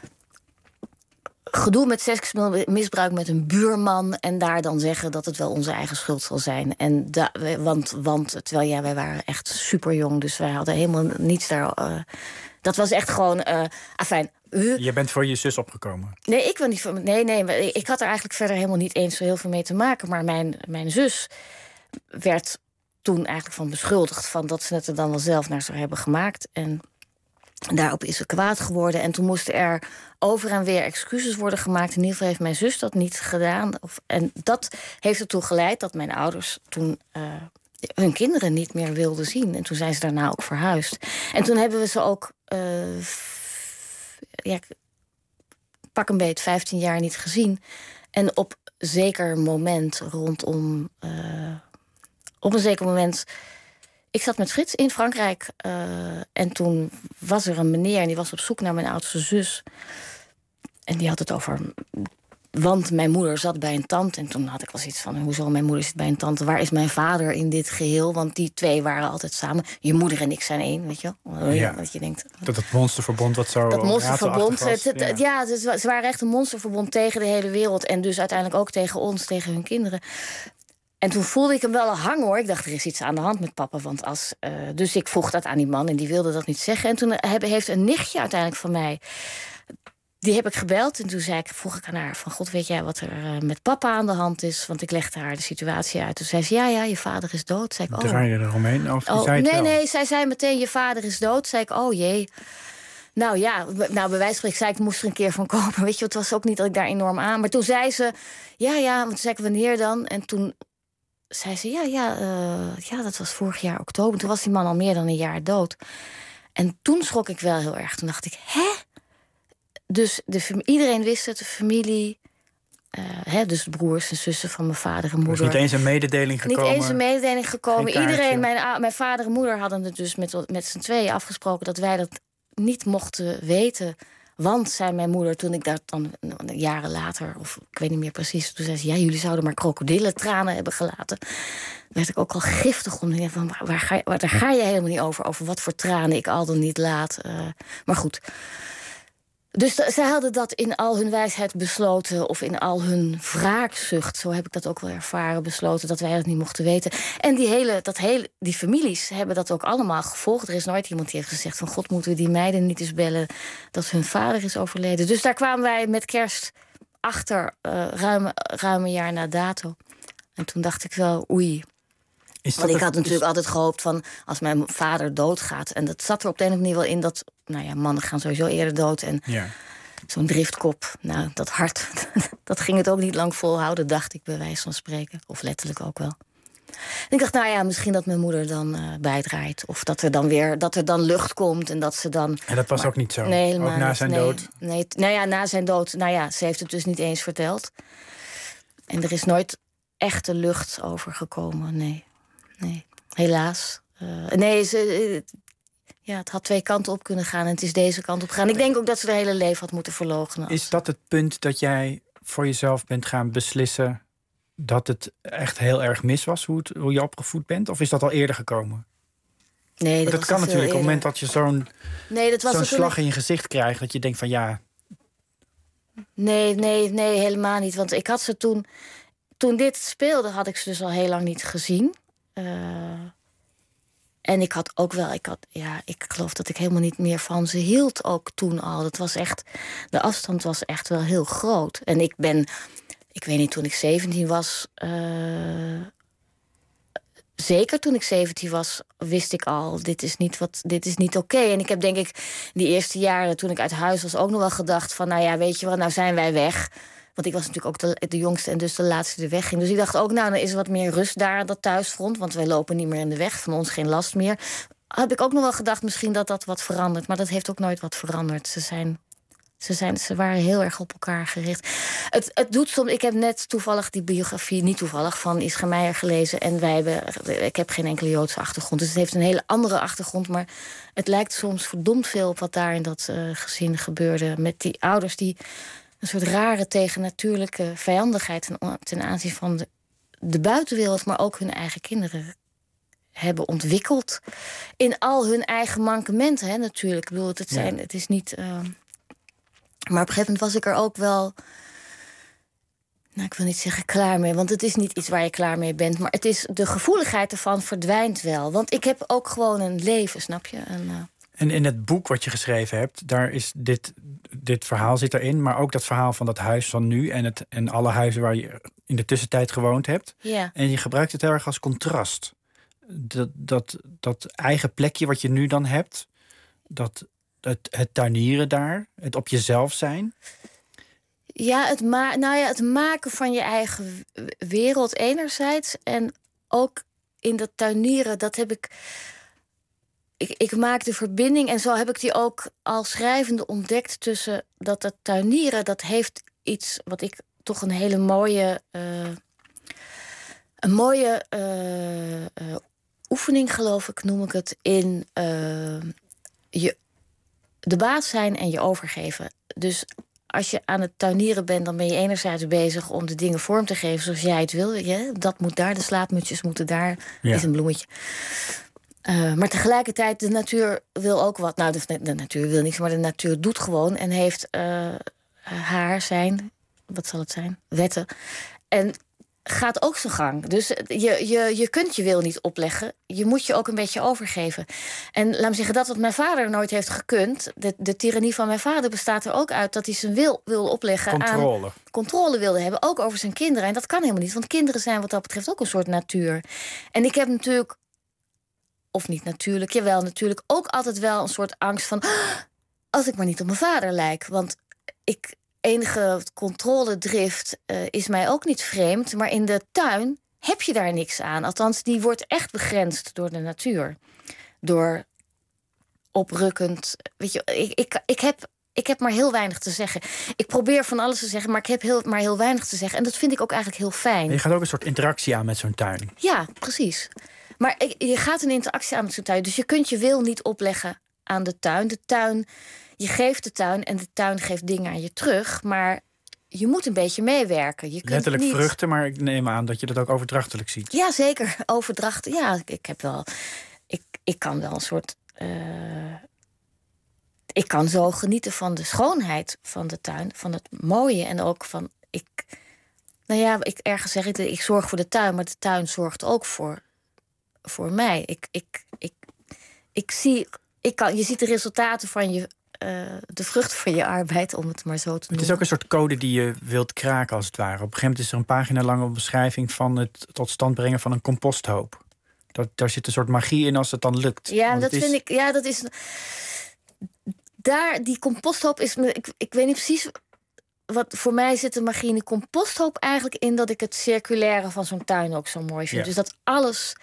gedoe met seksmisbruik met een buurman... en daar dan zeggen dat het wel onze eigen schuld zal zijn. En want terwijl wij waren echt super jong, dus wij hadden helemaal niets daar... dat was echt gewoon... afijn. Je bent voor je zus opgekomen? Nee, ik wil niet voor... Nee, ik had er eigenlijk verder helemaal niet eens zo heel veel mee te maken. Maar mijn zus werd toen eigenlijk van beschuldigd... van dat ze het er dan wel zelf naar zou hebben gemaakt. En daarop is ze kwaad geworden. En toen moesten er over en weer excuses worden gemaakt. In ieder geval heeft mijn zus dat niet gedaan. En dat heeft ertoe geleid dat mijn ouders toen... hun kinderen niet meer wilden zien. En toen zijn ze daarna ook verhuisd. En toen hebben we ze ook... pak een beet 15 jaar niet gezien. En op een zeker moment rondom... op een zeker moment... Ik zat met Frits in Frankrijk. En toen was er een meneer... en die was op zoek naar mijn oudste zus. En die had het over... Want mijn moeder zat bij een tante. En toen had ik wel zoiets van... hoezo mijn moeder zit bij een tante? Waar is mijn vader in dit geheel? Want die twee waren altijd samen. Je moeder en ik zijn één, weet je wel? Ja. Dat je denkt... Dat monsterverbond wat zo... Dat monsterverbond. Ze waren echt een monsterverbond tegen de hele wereld. En dus uiteindelijk ook tegen ons, tegen hun kinderen. En toen voelde ik hem wel hangen, hoor. Ik dacht, er is iets aan de hand met papa. Want dus ik vroeg dat aan die man en die wilde dat niet zeggen. En toen heeft een nichtje uiteindelijk van mij... Die heb ik gebeld en toen vroeg ik aan haar... van God, weet jij wat er met papa aan de hand is? Want ik legde haar de situatie uit. Toen zei ze, ja, je vader is dood. Zei ik, draai je eromheen? Of zei nee, zij zei meteen, je vader is dood. Zei ik, oh jee. Nou ja, bij wijze van spreken zei ik moest er een keer van komen. Weet je, het was ook niet dat ik daar enorm aan... Maar toen zei ze, ja, want toen zei ik, wanneer dan? En toen zei ze, ja, dat was vorig jaar oktober. Toen was die man al meer dan een jaar dood. En toen schrok ik wel heel erg. Toen dacht ik, hè? Dus iedereen wist het, de familie... dus de broers en zussen van mijn vader en moeder. Dus niet eens een mededeling gekomen? Niet eens een mededeling gekomen. Iedereen, mijn vader en moeder hadden het dus met z'n tweeën afgesproken... dat wij dat niet mochten weten Want, zei mijn moeder, toen ik daar dan jaren later, of ik weet niet meer precies, toen zei ze, ja, jullie zouden maar krokodillentranen hebben gelaten. Werd ik ook al giftig om te denken van, daar ga je helemaal niet over wat voor tranen ik al dan niet laat. Maar goed. Dus zij hadden dat in al hun wijsheid besloten, of in al hun wraakzucht, zo heb ik dat ook wel ervaren, besloten dat wij dat niet mochten weten. En die families hebben dat ook allemaal gevolgd. Er is nooit iemand die heeft gezegd van, god, moeten we die meiden niet eens bellen dat hun vader is overleden. Dus daar kwamen wij met kerst achter, ruim een jaar na dato. En toen dacht ik wel, oei. Want ik had natuurlijk altijd gehoopt van, als mijn vader doodgaat, en dat zat er op de een of andere manier wel in, dat, nou ja, mannen gaan sowieso eerder dood. En zo'n driftkop, nou, dat hart, dat ging het ook niet lang volhouden, dacht ik bij wijze van spreken. Of letterlijk ook wel. En ik dacht, nou ja, misschien dat mijn moeder dan bijdraait. Of dat er dan lucht komt en dat ze dan... En dat was ook niet zo? Nee, helemaal ook na zijn dood? Nee, nou ja, na zijn dood, nou ja, ze heeft het dus niet eens verteld. En er is nooit echte lucht over gekomen, nee, helaas. Het had twee kanten op kunnen gaan en het is deze kant op gegaan. Ik denk ook dat ze haar hele leven had moeten verloochenen. Is dat het punt dat jij voor jezelf bent gaan beslissen dat het echt heel erg mis was hoe je opgevoed bent? Of is dat al eerder gekomen? Nee, dat kan natuurlijk. Op het moment dat je zo'n slag in je gezicht krijgt, dat je denkt van ja. Nee, helemaal niet. Want ik had ze toen dit speelde, had ik ze dus al heel lang niet gezien. En ik had ook wel, ik geloof dat ik helemaal niet meer van ze hield ook toen al. Dat was echt, de afstand was echt wel heel groot. En ik weet niet, toen ik 17 was, zeker toen ik 17 was, wist ik al, dit is niet oké. En ik heb denk ik die eerste jaren toen ik uit huis was ook nog wel gedacht van, nou ja, weet je wat, nou zijn wij weg. Want ik was natuurlijk ook de jongste en dus de laatste die wegging. Dus ik dacht ook, nou, dan is er wat meer rust daar aan dat thuisfront. Want wij lopen niet meer in de weg, van ons geen last meer. Heb ik ook nog wel gedacht misschien dat wat verandert. Maar dat heeft ook nooit wat veranderd. Ze waren heel erg op elkaar gericht. Het doet soms. Ik heb net toevallig die biografie, niet toevallig, van Ischa Meijer gelezen. En ik heb geen enkele Joodse achtergrond. Dus het heeft een hele andere achtergrond. Maar het lijkt soms verdomd veel op wat daar in dat gezin gebeurde. Met die ouders die een soort rare tegennatuurlijke vijandigheid ten aanzien van de buitenwereld, maar ook hun eigen kinderen hebben ontwikkeld. In al hun eigen mankementen, hè, natuurlijk. Ik bedoel, het is niet. Maar op een gegeven moment was ik er ook wel. Nou, ik wil niet zeggen klaar mee, want het is niet iets waar je klaar mee bent. Maar het is, de gevoeligheid ervan verdwijnt wel. Want ik heb ook gewoon een leven, snap je? En in het boek wat je geschreven hebt, daar is dit verhaal zit erin, maar ook dat verhaal van dat huis van nu en alle huizen waar je in de tussentijd gewoond hebt. Ja. En je gebruikt het heel erg als contrast. Dat eigen plekje wat je nu dan hebt, het tuinieren daar, het op jezelf zijn. Ja, het maken van je eigen wereld enerzijds en ook in dat tuinieren, dat heb ik. Ik maak de verbinding en zo heb ik die ook als schrijvende ontdekt tussen dat het tuinieren, dat heeft iets wat ik toch een hele mooie oefening, geloof ik, noem ik het, in de baas zijn en je overgeven. Dus als je aan het tuinieren bent, dan ben je enerzijds bezig om de dingen vorm te geven zoals jij het wil. Dat moet daar, de slaapmutsjes moeten daar, is een bloemetje. Maar tegelijkertijd, de natuur wil ook wat. Nou, de natuur wil niks, maar de natuur doet gewoon en heeft wat zal het zijn? Wetten. En gaat ook zijn gang. Dus je kunt je wil niet opleggen. Je moet je ook een beetje overgeven. En laat me zeggen, dat wat mijn vader nooit heeft gekund, de tirannie van mijn vader bestaat er ook uit dat hij zijn wil opleggen aan controle wilde hebben, ook over zijn kinderen. En dat kan helemaal niet, want kinderen zijn wat dat betreft ook een soort natuur. En ik heb natuurlijk, of niet natuurlijk, jawel, natuurlijk ook altijd wel een soort angst van, als ik maar niet op mijn vader lijk. Want enige controledrift is mij ook niet vreemd, maar in de tuin heb je daar niks aan. Althans, die wordt echt begrensd door de natuur. Door oprukkend. Weet je, ik heb maar heel weinig te zeggen. Ik probeer van alles te zeggen, maar ik heb maar heel weinig te zeggen. En dat vind ik ook eigenlijk heel fijn. En je gaat ook een soort interactie aan met zo'n tuin. Ja, precies. Maar je gaat een interactie aan met zo'n tuin. Dus je kunt je wil niet opleggen aan de tuin. De tuin, je geeft de tuin en de tuin geeft dingen aan je terug. Maar je moet een beetje meewerken. Je kunt letterlijk niet... vruchten, maar ik neem aan dat je dat ook overdrachtelijk ziet. Ja, zeker. Overdrachten. Ja, ik heb wel... Ik kan wel een soort... ik kan zo genieten van de schoonheid van de tuin. Van het mooie. En ook van... ergens zeg ik zorg voor de tuin, maar de tuin zorgt ook voor mij. Je ziet de resultaten van de vrucht van je arbeid, om het maar zo te noemen. Het is ook een soort code die je wilt kraken, als het ware. Op een gegeven moment is er een pagina lange beschrijving van het tot stand brengen van een composthoop. Daar zit een soort magie in als het dan lukt. Ja, vind ik. Ja, dat is. Die composthoop is. Ik weet niet precies. Wat voor mij zit de magie in de composthoop eigenlijk in dat ik het circulaire van zo'n tuin ook zo mooi vind. Ja. Dus dat alles.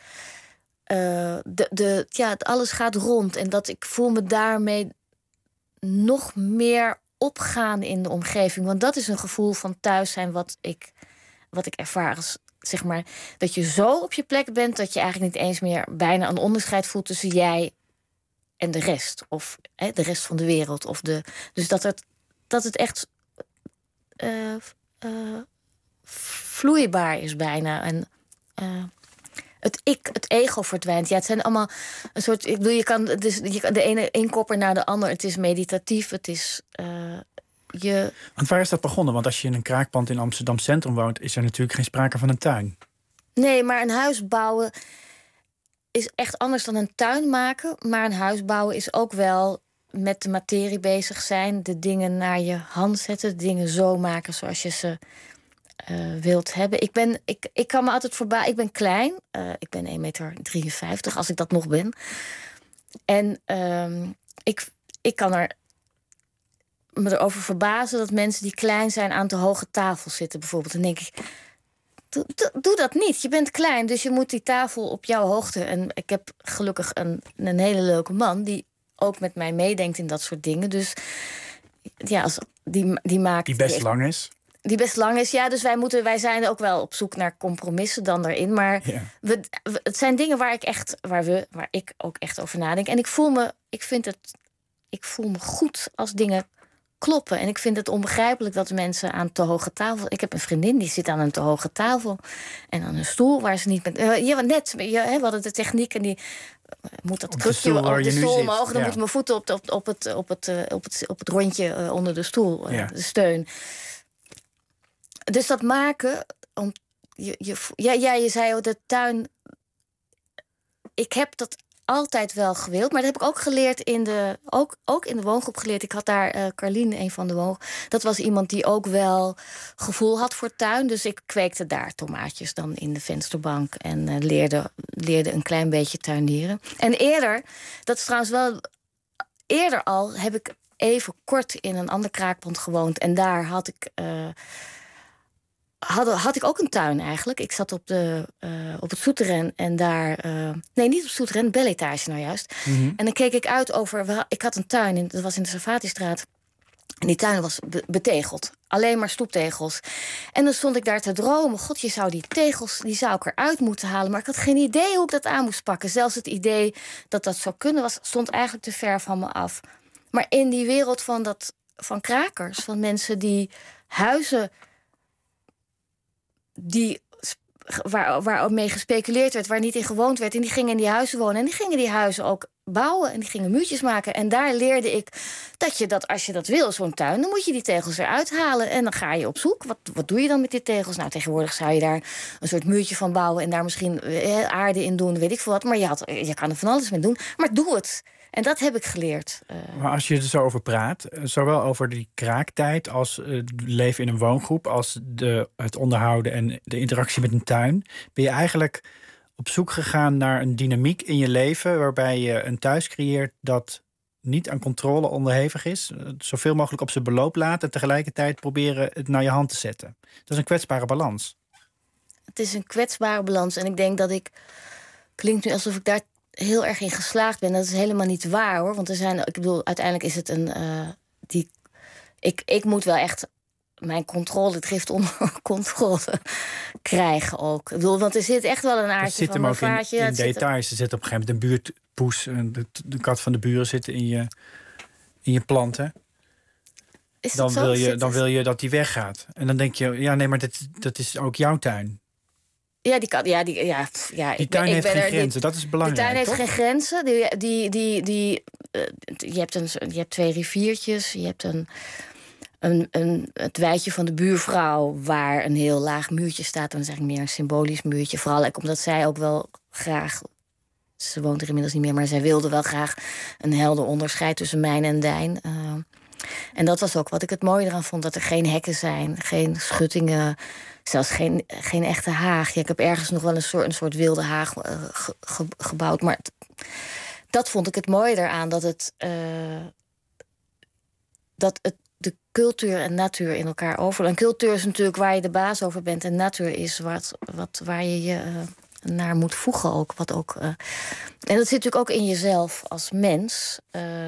Alles gaat rond. En dat ik voel me daarmee nog meer opgaan in de omgeving. Want dat is een gevoel van thuis zijn wat ik ervaar als, zeg maar, dat je zo op je plek bent dat je eigenlijk niet eens meer bijna een onderscheid voelt tussen jij en de rest. Of de rest van de wereld. Dus dat het echt vloeibaar is bijna. En het ego verdwijnt. Ja, het zijn allemaal een soort... Ik bedoel, je kan de ene inkopper naar de ander. Het is meditatief, het is... Want waar is dat begonnen? Want als je in een kraakpand in Amsterdam Centrum woont, is er natuurlijk geen sprake van een tuin. Nee, maar een huis bouwen is echt anders dan een tuin maken. Maar een huis bouwen is ook wel met de materie bezig zijn. De dingen naar je hand zetten. De dingen zo maken zoals je ze wilt hebben. Ik kan me altijd verbazen. Ik ben klein. Ik ben 1,53 meter, als ik dat nog ben. En ik kan me erover verbazen dat mensen die klein zijn aan te hoge tafel zitten, bijvoorbeeld. Dan denk ik, doe dat niet. Je bent klein, dus je moet die tafel op jouw hoogte. En ik heb gelukkig een hele leuke man die ook met mij meedenkt in dat soort dingen. Dus ja, die maakt... Die best lang is. Die best lang is, ja. Dus wij zijn ook wel op zoek naar compromissen dan daarin. Maar ja. Het zijn dingen waar ik ook echt over nadenk. En ik voel me goed als dingen kloppen. En ik vind het onbegrijpelijk dat mensen aan te hoge tafel... Ik heb een vriendin die zit aan een te hoge tafel en aan een stoel waar ze niet met... we hadden de techniek en die moet dat krukje op de stoel omhoog. Dan moeten mijn voeten op het rondje onder de stoel, de steun. Dus dat maken... Je zei ook, de tuin... Ik heb dat altijd wel gewild, maar dat heb ik ook geleerd ook in de woongroep geleerd. Ik had daar Carlien, een van de woongroep. Dat was iemand die ook wel gevoel had voor tuin. Dus ik kweekte daar tomaatjes dan in de vensterbank en leerde een klein beetje tuinieren. En dat is trouwens wel... Eerder al heb ik even kort in een ander kraakpand gewoond. En daar had ik ook een tuin eigenlijk. Ik zat op het souterrain en daar... nee, niet op het souterrain, beletage nou juist. Mm-hmm. En dan keek ik uit over... Ik had een tuin, dat was in de Savatistraat. En die tuin was betegeld. Alleen maar stoeptegels. En dan stond ik daar te dromen. God, je zou die tegels, die zou ik eruit moeten halen. Maar ik had geen idee hoe ik dat aan moest pakken. Zelfs het idee dat dat zou kunnen stond eigenlijk te ver van me af. Maar in die wereld van krakers, van mensen die huizen... waar mee gespeculeerd werd, waar niet in gewoond werd. En die gingen in die huizen wonen. En die gingen die huizen ook bouwen. En die gingen muurtjes maken. En daar leerde ik dat als je dat wil, zo'n tuin... dan moet je die tegels eruit halen. En dan ga je op zoek. Wat doe je dan met die tegels? Nou, tegenwoordig zou je daar een soort muurtje van bouwen... en daar misschien aarde in doen, weet ik veel wat. Maar je kan er van alles mee doen. Maar doe het. En dat heb ik geleerd. Maar als je er zo over praat, zowel over die kraaktijd als het leven in een woongroep, als het onderhouden en de interactie met een tuin, ben je eigenlijk op zoek gegaan naar een dynamiek in je leven waarbij je een thuis creëert dat niet aan controle onderhevig is, zoveel mogelijk op zijn beloop laten en tegelijkertijd proberen het naar je hand te zetten. Dat is een kwetsbare balans. Het is een kwetsbare balans en ik denk dat klinkt nu alsof ik daar heel erg in geslaagd ben. Dat is helemaal niet waar, hoor. Want uiteindelijk is het ik moet wel echt mijn drift onder controle krijgen ook. Ik bedoel, want er zit echt wel een aardje van mijn vaartje. In details. Er zit op een gegeven moment een buurtpoes. De kat van de buren zit in in je planten, Is dan dat zo? wil je dat die weggaat. En dan denk je, ja, nee, maar dat is ook jouw tuin. Ja, die kan. Die tuin heeft geen grenzen, dat is belangrijk. De tuin heeft toch? geen grenzen. Je hebt 2 riviertjes. Je hebt het weidje van de buurvrouw, waar een heel laag muurtje staat. Dan is eigenlijk meer een symbolisch muurtje. Vooral omdat zij ook wel graag. Ze woont er inmiddels niet meer, maar zij wilde wel graag een helder onderscheid tussen mijn en dijn. En dat was ook wat ik het mooie eraan vond: dat er geen hekken zijn, geen schuttingen. Zelfs geen echte haag. Ja, ik heb ergens nog wel een soort wilde haag gebouwd. Maar dat vond ik het mooie eraan. Dat het de cultuur en natuur in elkaar overlopen. En cultuur is natuurlijk waar je de baas over bent. En natuur is waar je je naar moet voegen ook. En dat zit natuurlijk ook in jezelf als mens.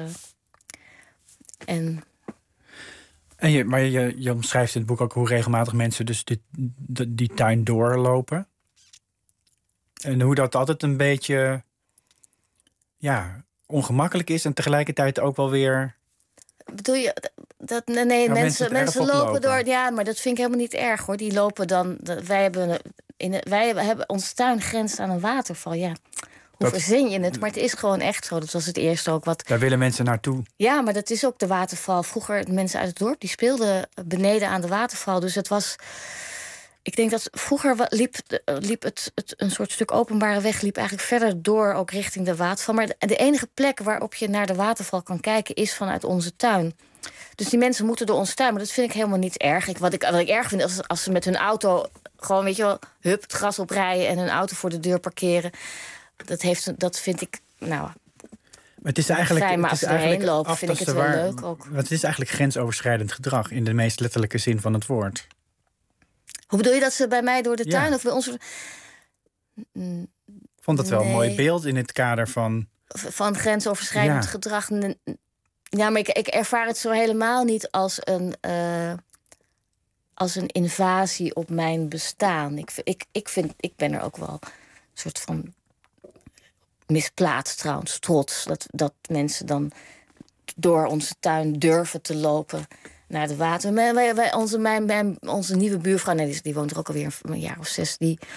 Maar je omschrijft in het boek ook hoe regelmatig mensen dus die tuin doorlopen. En hoe dat altijd een beetje ongemakkelijk is en tegelijkertijd ook wel weer. Bedoel je dat? Nee, mensen lopen door. Ja, maar dat vind ik helemaal niet erg, hoor. Die lopen dan. Wij hebben onze tuin grenst aan een waterval. Ja. Hoe verzin je het? Maar het is gewoon echt zo. Dat was het eerste ook wat. Daar willen mensen naartoe. Ja, maar dat is ook de waterval. Vroeger, de mensen uit het dorp, die speelden beneden aan de waterval. Dus het was. Ik denk dat vroeger liep het een soort stuk openbare weg liep eigenlijk verder door, ook richting de waterval. Maar de enige plek waarop je naar de waterval kan kijken is vanuit onze tuin. Dus die mensen moeten door onze tuin, maar dat vind ik helemaal niet erg. Wat ik erg vind is als ze met hun auto gewoon, weet je wel, het gras oprijden en hun auto voor de deur parkeren. Dat vind ik, nou. Maar het is eigenlijk. Fijn, maar als ze erheen lopen, vind ik het wel leuk ook. Het is eigenlijk grensoverschrijdend gedrag in de meest letterlijke zin van het woord. Hoe bedoel je dat ze bij mij door de tuin of bij ons? Ik vond dat wel een mooi beeld in het kader van grensoverschrijdend gedrag. Ja, maar ik ervaar het zo helemaal niet als een invasie op mijn bestaan. Ik ben er ook wel een soort van misplaatst trouwens, trots. Dat mensen dan door onze tuin durven te lopen naar de water. Onze nieuwe buurvrouw, die woont er ook alweer een jaar of 6,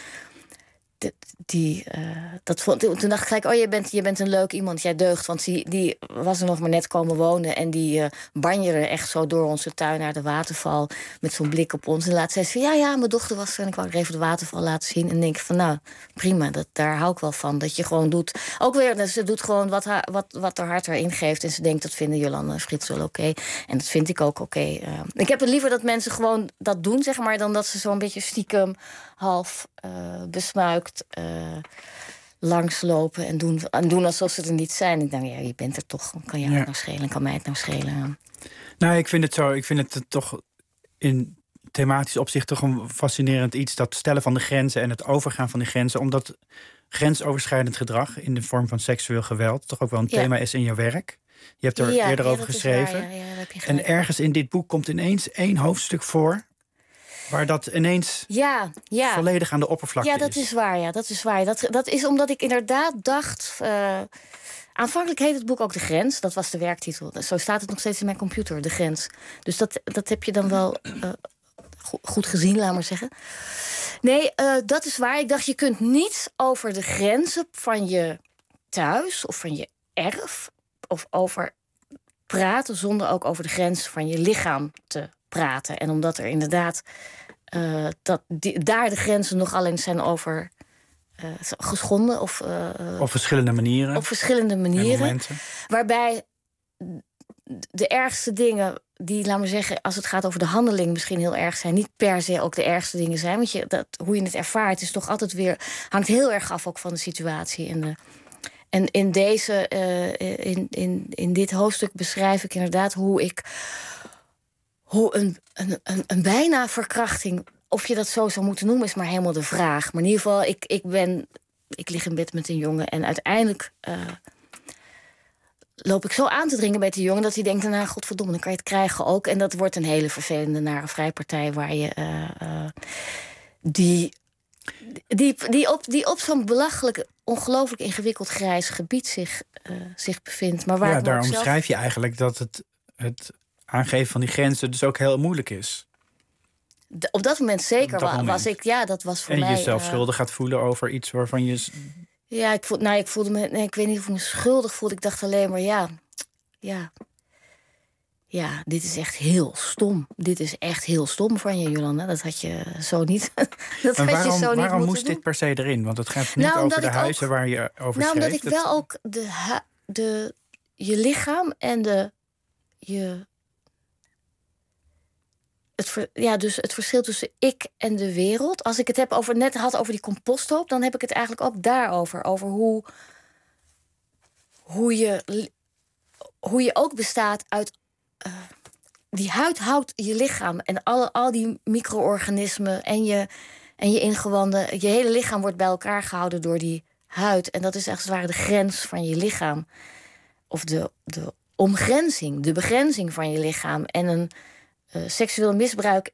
toen dacht ik gelijk, je bent een leuk iemand, jij deugt. Want die was er nog maar net komen wonen en die banjerde echt zo door onze tuin naar de waterval met zo'n blik op ons. En laatst zei ze, ja, mijn dochter was er en ik wou er even de waterval laten zien. En dan denk ik van, nou, prima, daar hou ik wel van. Dat je gewoon doet, ook weer, ze doet gewoon wat haar hart erin geeft. En ze denkt, dat vinden Jolanda en Frits wel oké. En dat vind ik ook oké. Ik heb het liever dat mensen gewoon dat doen, zeg maar, dan dat ze zo'n beetje stiekem half besmuikt langslopen en doen alsof ze er niet zijn. Ik denk, je bent er toch. Kan jou het nou schelen? Kan mij het nou schelen? Nou, ik vind het toch in thematisch opzicht toch een fascinerend iets, dat stellen van de grenzen en het overgaan van die grenzen, omdat grensoverschrijdend gedrag in de vorm van seksueel geweld toch ook wel een thema is in je werk. Je hebt er eerder over geschreven. Waar, en ergens in dit boek komt ineens 1 hoofdstuk voor waar dat ineens volledig aan de oppervlakte is. Ja, dat is waar. Dat is omdat ik inderdaad dacht. Aanvankelijk heet het boek ook De Grens. Dat was de werktitel. Zo staat het nog steeds in mijn computer, De Grens. Dus dat heb je dan wel goed gezien, laat maar zeggen. Nee, dat is waar. Ik dacht, je kunt niet over de grenzen van je thuis of van je erf of over praten zonder ook over de grens van je lichaam te praten. En omdat er inderdaad daar de grenzen nogal eens zijn over geschonden. Op verschillende manieren. Op verschillende manieren. Waarbij de ergste dingen die, laten we zeggen, als het gaat over de handeling misschien heel erg zijn, niet per se ook de ergste dingen zijn. Want hoe je het ervaart is toch altijd weer, hangt heel erg af ook van de situatie. En in dit hoofdstuk beschrijf ik inderdaad hoe een bijna verkrachting, of je dat zo zou moeten noemen, is maar helemaal de vraag. Maar in ieder geval, ik lig in bed met een jongen en uiteindelijk loop ik zo aan te dringen bij die jongen dat hij denkt, nou, godverdomme, dan kan je het krijgen ook. En dat wordt een hele vervelende, nare vrijpartij waar je die op zo'n belachelijk, ongelooflijk ingewikkeld grijs gebied zich bevindt. Maar waar daarom schrijf je eigenlijk dat het het aangeven van die grenzen dus ook heel moeilijk is. Op dat moment zeker Op dat moment. was ik... Ja, dat was voor En mij... je jezelf schuldig gaat voelen over iets waarvan je... Ja, ik voelde me... Nee, ik weet niet of ik me schuldig voelde. Ik dacht alleen maar, ja, dit is echt heel stom. Dit is echt heel stom van je, Jolanda. Dat had je zo niet. Waarom moest dit per se erin? Want het gaat niet over de huizen waar je over schreef. Omdat ik wel ook je lichaam en het verschil tussen ik en de wereld. Als ik het net had over die composthoop, dan heb ik het eigenlijk ook daarover. Over hoe je ook bestaat uit... die huid houdt je lichaam en al die micro-organismen en je ingewanden. Je hele lichaam wordt bij elkaar gehouden door die huid. En dat is als het ware de grens van je lichaam. Of de omgrenzing, de begrenzing van je lichaam. En een seksueel misbruik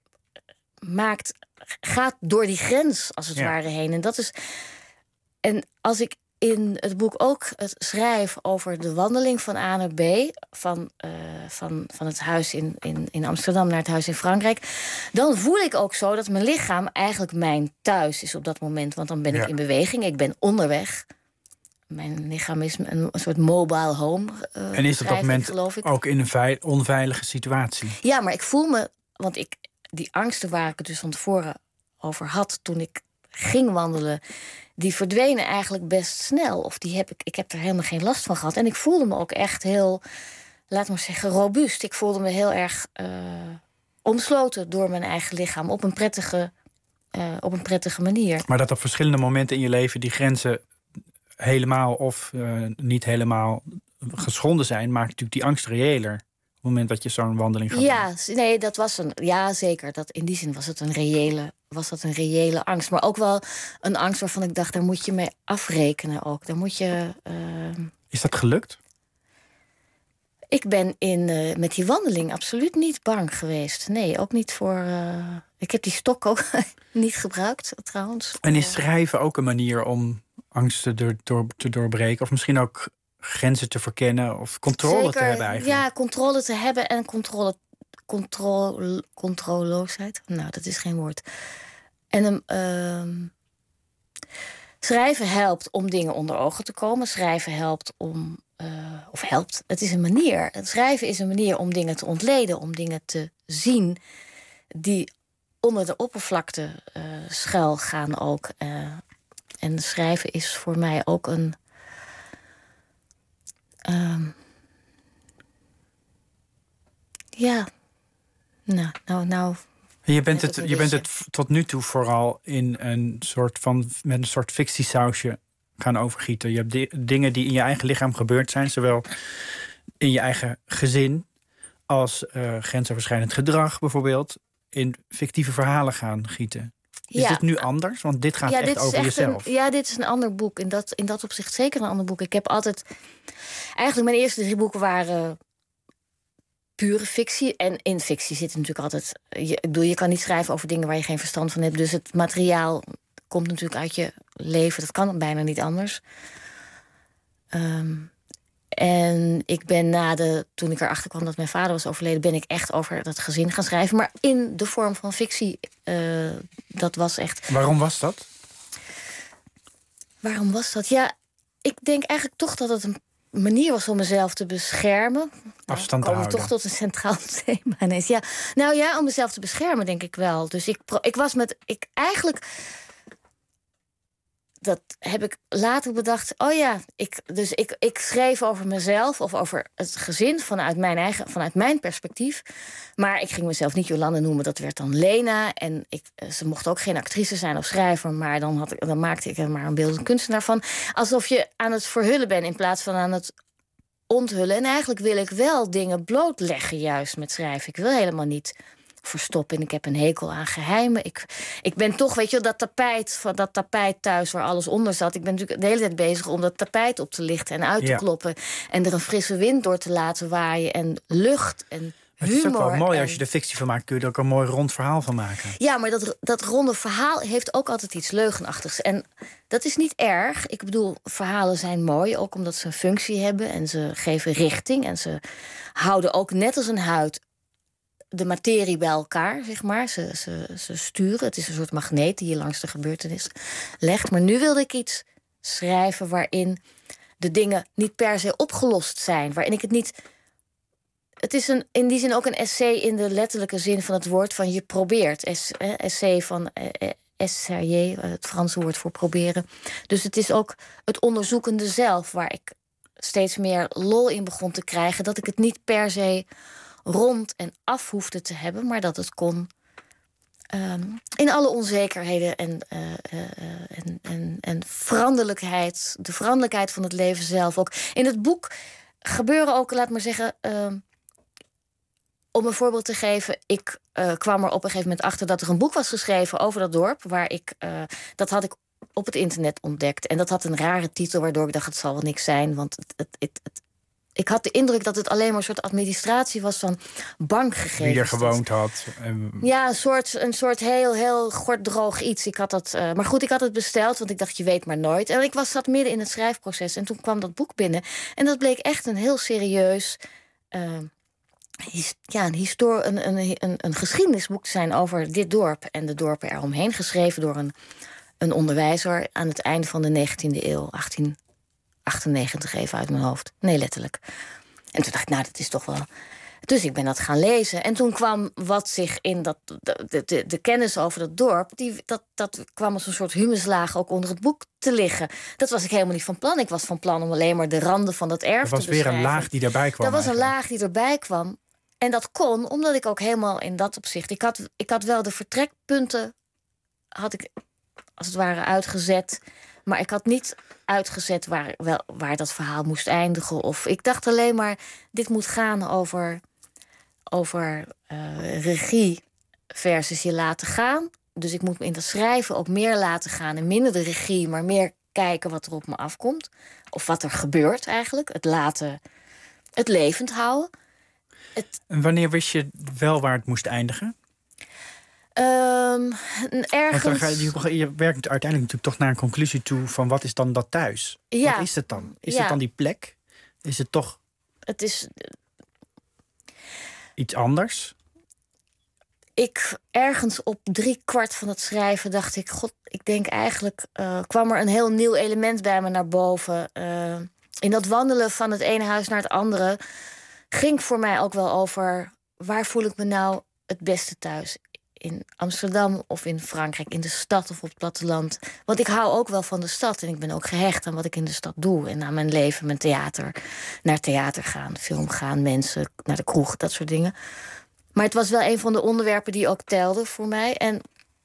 gaat door die grens als het ware heen. En dat is. En als ik in het boek ook schrijf over de wandeling van A naar B... van het huis in Amsterdam naar het huis in Frankrijk... dan voel ik ook zo dat mijn lichaam eigenlijk mijn thuis is op dat moment. Want dan ben ik in beweging, ik ben onderweg. Mijn lichaam is een soort mobile home. En is op dat moment ook in een onveilige situatie? Ja, maar ik voel me... Want die angsten waar ik het dus van tevoren over had... toen ik ging wandelen... die verdwenen eigenlijk best snel. Of ik heb er helemaal geen last van gehad. En ik voelde me ook echt heel, laat maar zeggen, robuust. Ik voelde me heel erg omsloten door mijn eigen lichaam. Op een prettige manier. Maar dat op verschillende momenten in je leven die grenzen helemaal of niet helemaal geschonden zijn, maakt natuurlijk die angst reëler. Op het moment dat je zo'n wandeling gaat doen. Nee, dat was zeker. In die zin was dat een reële angst. Maar ook wel een angst waarvan ik dacht, daar moet je mee afrekenen ook. Daar moet je... Is dat gelukt? Ik ben met die wandeling absoluut niet bang geweest. Nee, ook niet voor... Ik heb die stok ook niet gebruikt, trouwens. En is schrijven ook een manier om angsten te doorbreken? Of misschien ook grenzen te verkennen of controle te hebben eigenlijk? Ja, controle te hebben en controleloosheid. Nou, dat is geen woord. En schrijven helpt om dingen onder ogen te komen. Schrijven helpt om... het is een manier. Het schrijven is een manier om dingen te ontleden. Om dingen te zien die onder de oppervlakte schuil gaan ook. En schrijven is voor mij ook een... Nou. Je bent het tot nu toe vooral in met een soort fictiesausje gaan overgieten. Je hebt dingen die in je eigen lichaam gebeurd zijn, zowel in je eigen gezin als grensoverschrijdend gedrag bijvoorbeeld, in fictieve verhalen gaan gieten. Is dit nu anders? Want dit gaat echt over jezelf. Dit is een ander boek. In dat opzicht zeker een ander boek. Ik heb altijd... Eigenlijk mijn eerste 3 boeken waren pure fictie. En in fictie zit natuurlijk altijd... Je kan niet schrijven over dingen waar je geen verstand van hebt. Dus het materiaal komt natuurlijk uit je leven. Dat kan bijna niet anders. En ik ben toen ik erachter kwam dat mijn vader was overleden, ben ik echt over dat gezin gaan schrijven. Maar in de vorm van fictie. Dat was echt... Waarom was dat? Waarom was dat? Ja, ik denk eigenlijk toch dat het een manier was om mezelf te beschermen. Afstand te houden. Toch tot een centraal thema ineens. Ja. Nou ja, om mezelf te beschermen denk ik wel. Dus eigenlijk... Dat heb ik later bedacht. Oh ja, ik schreef over mezelf of over het gezin vanuit mijn perspectief. Maar ik ging mezelf niet Jolanda noemen, dat werd dan Lena. En ze mocht ook geen actrice zijn of schrijver, maar dan maakte ik er maar een beeldend kunstenaar van. Alsof je aan het verhullen bent in plaats van aan het onthullen. En eigenlijk wil ik wel dingen blootleggen juist met schrijven. Ik wil helemaal niet verstoppen. En ik heb een hekel aan geheimen. Ik ben toch, weet je, dat tapijt thuis waar alles onder zat. Ik ben natuurlijk de hele tijd bezig om dat tapijt op te lichten en uit te kloppen. En er een frisse wind door te laten waaien en lucht. Het is ook wel humor. mooi en- als je er fictie van maakt, kun je er ook een mooi rond verhaal van maken. Ja, maar dat ronde verhaal heeft ook altijd iets leugenachtigs. En dat is niet erg. Ik bedoel, verhalen zijn mooi, ook omdat ze een functie hebben en ze geven richting. En ze houden ook, net als een huid, de materie bij elkaar, zeg maar. Ze sturen. Het is een soort magneet die je langs de gebeurtenis legt. Maar nu wilde ik iets schrijven waarin de dingen niet per se opgelost zijn. Waarin ik het niet... Het is in die zin ook een essay in de letterlijke zin van het woord van je probeert. Essay van essayer, het Franse woord voor proberen. Dus het is ook het onderzoekende zelf waar ik steeds meer lol in begon te krijgen. Dat ik het niet per se rond en af hoefde te hebben, maar dat het kon in alle onzekerheden en veranderlijkheid, de veranderlijkheid van het leven zelf ook. In het boek gebeuren ook, laat maar zeggen, om een voorbeeld te geven, ik kwam er op een gegeven moment achter dat er een boek was geschreven over dat dorp, waar dat had ik op het internet ontdekt. En dat had een rare titel, waardoor ik dacht, het zal wel niks zijn, want ik had de indruk dat het alleen maar een soort administratie was van bankgegevens. Wie er gewoond had. Ja, een soort heel gorddroog iets. Ik had dat, maar goed, ik had het besteld, want ik dacht, je weet maar nooit. En ik zat midden in het schrijfproces en toen kwam dat boek binnen. En dat bleek echt een heel serieus een geschiedenisboek te zijn over dit dorp en de dorpen eromheen. Geschreven door een onderwijzer aan het einde van de 19e eeuw, 1898 even uit mijn hoofd. Nee, letterlijk. En toen dacht ik, nou, dat is toch wel... Dus ik ben dat gaan lezen. En toen kwam wat zich in de kennis over dat dorp... Dat kwam als een soort humuslaag ook onder het boek te liggen. Dat was ik helemaal niet van plan. Ik was van plan om alleen maar de randen van dat erf te beschrijven. Dat was weer een laag die daarbij kwam. Dat was een laag die erbij kwam. En dat kon, omdat ik ook helemaal in dat opzicht... Ik had wel de vertrekpunten, had ik als het ware uitgezet... Maar ik had niet uitgezet waar dat verhaal moest eindigen. Of ik dacht alleen maar, dit moet gaan over regie versus je laten gaan. Dus ik moet me in dat schrijven ook meer laten gaan. En minder de regie, maar meer kijken wat er op me afkomt. Of wat er gebeurt eigenlijk. Het levend houden. En wanneer wist je wel waar het moest eindigen? Ergens... Want je werkt uiteindelijk natuurlijk toch naar een conclusie toe van wat is dan dat thuis? Ja. Wat is het dan? Is het dan die plek? Is het toch Het is... iets anders? Ergens op 3/4 van het schrijven dacht ik... God, ik denk eigenlijk... kwam er een heel nieuw element bij me naar boven. In dat wandelen van het ene huis naar het andere... ging voor mij ook wel over... waar voel ik me nou het beste thuis? In Amsterdam of in Frankrijk, in de stad of op het platteland. Want ik hou ook wel van de stad. En ik ben ook gehecht aan wat ik in de stad doe. En aan mijn leven, mijn theater. Naar theater gaan, film gaan, mensen, naar de kroeg, dat soort dingen. Maar het was wel een van de onderwerpen die ook telden voor mij. En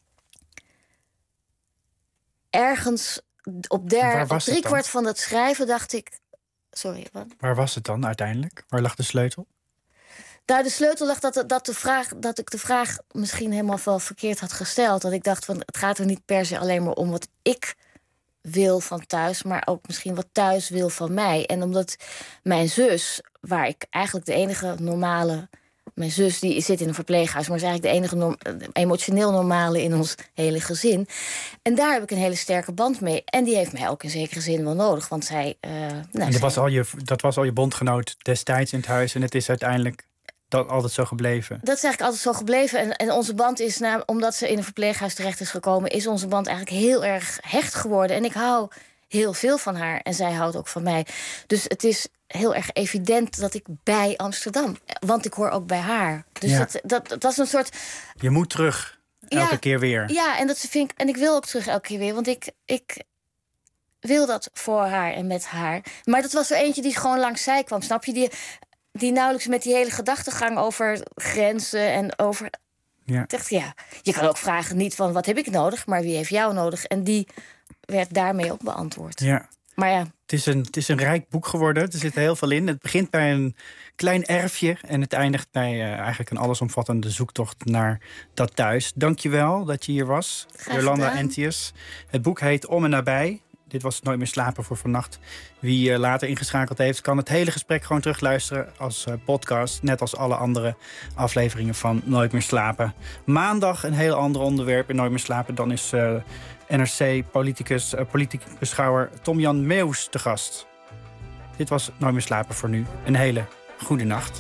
ergens op 3/4 van het schrijven dacht ik... Sorry, wat? Waar was het dan uiteindelijk? Waar lag de sleutel? Nou, de sleutel lag dat ik de vraag misschien helemaal wel verkeerd had gesteld. Dat ik dacht, van, het gaat er niet per se alleen maar om wat ik wil van thuis... maar ook misschien wat thuis wil van mij. En omdat mijn zus, waar ik eigenlijk de enige normale... Mijn zus die zit in een verpleeghuis... maar is eigenlijk de enige emotioneel normale in ons hele gezin. En daar heb ik een hele sterke band mee. En die heeft mij ook in zekere zin wel nodig. Want zij... Dat was al je bondgenoot destijds in het huis... en het is uiteindelijk altijd zo gebleven? Dat is eigenlijk altijd zo gebleven. En onze band is, omdat ze in een verpleeghuis terecht is gekomen... is onze band eigenlijk heel erg hecht geworden. En ik hou heel veel van haar. En zij houdt ook van mij. Dus het is heel erg evident dat ik bij Amsterdam... want ik hoor ook bij haar. Dus ja. dat was een soort... Je moet terug, elke keer weer. Ja, en ik wil ook terug elke keer weer. Want ik wil dat voor haar en met haar. Maar dat was er eentje die gewoon langs zij kwam. Snap je? Die nauwelijks met die hele gedachtegang over grenzen en over... Ja. Ik dacht, je kan ook vragen niet van wat heb ik nodig... maar wie heeft jou nodig? En die werd daarmee ook beantwoord. Ja. Maar ja... Het is een rijk boek geworden. Er zit heel veel in. Het begint bij een klein erfje... en het eindigt bij eigenlijk een allesomvattende zoektocht naar dat thuis. Dank je wel dat je hier was, Jolanda Entius. Het boek heet Om en Nabij. Dit was Nooit meer slapen voor vannacht. Wie later ingeschakeld heeft, kan het hele gesprek gewoon terugluisteren als podcast. Net als alle andere afleveringen van Nooit meer slapen. Maandag een heel ander onderwerp in Nooit meer slapen. Dan is NRC-politicus, politiek beschouwer Tom-Jan Meeuws te gast. Dit was Nooit meer slapen voor nu. Een hele goede nacht.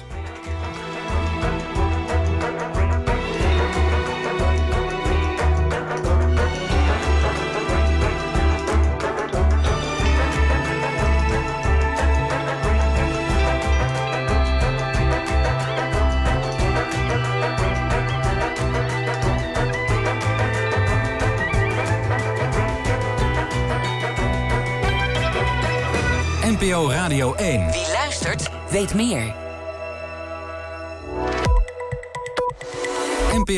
NPO Radio 1. Wie luistert, weet meer.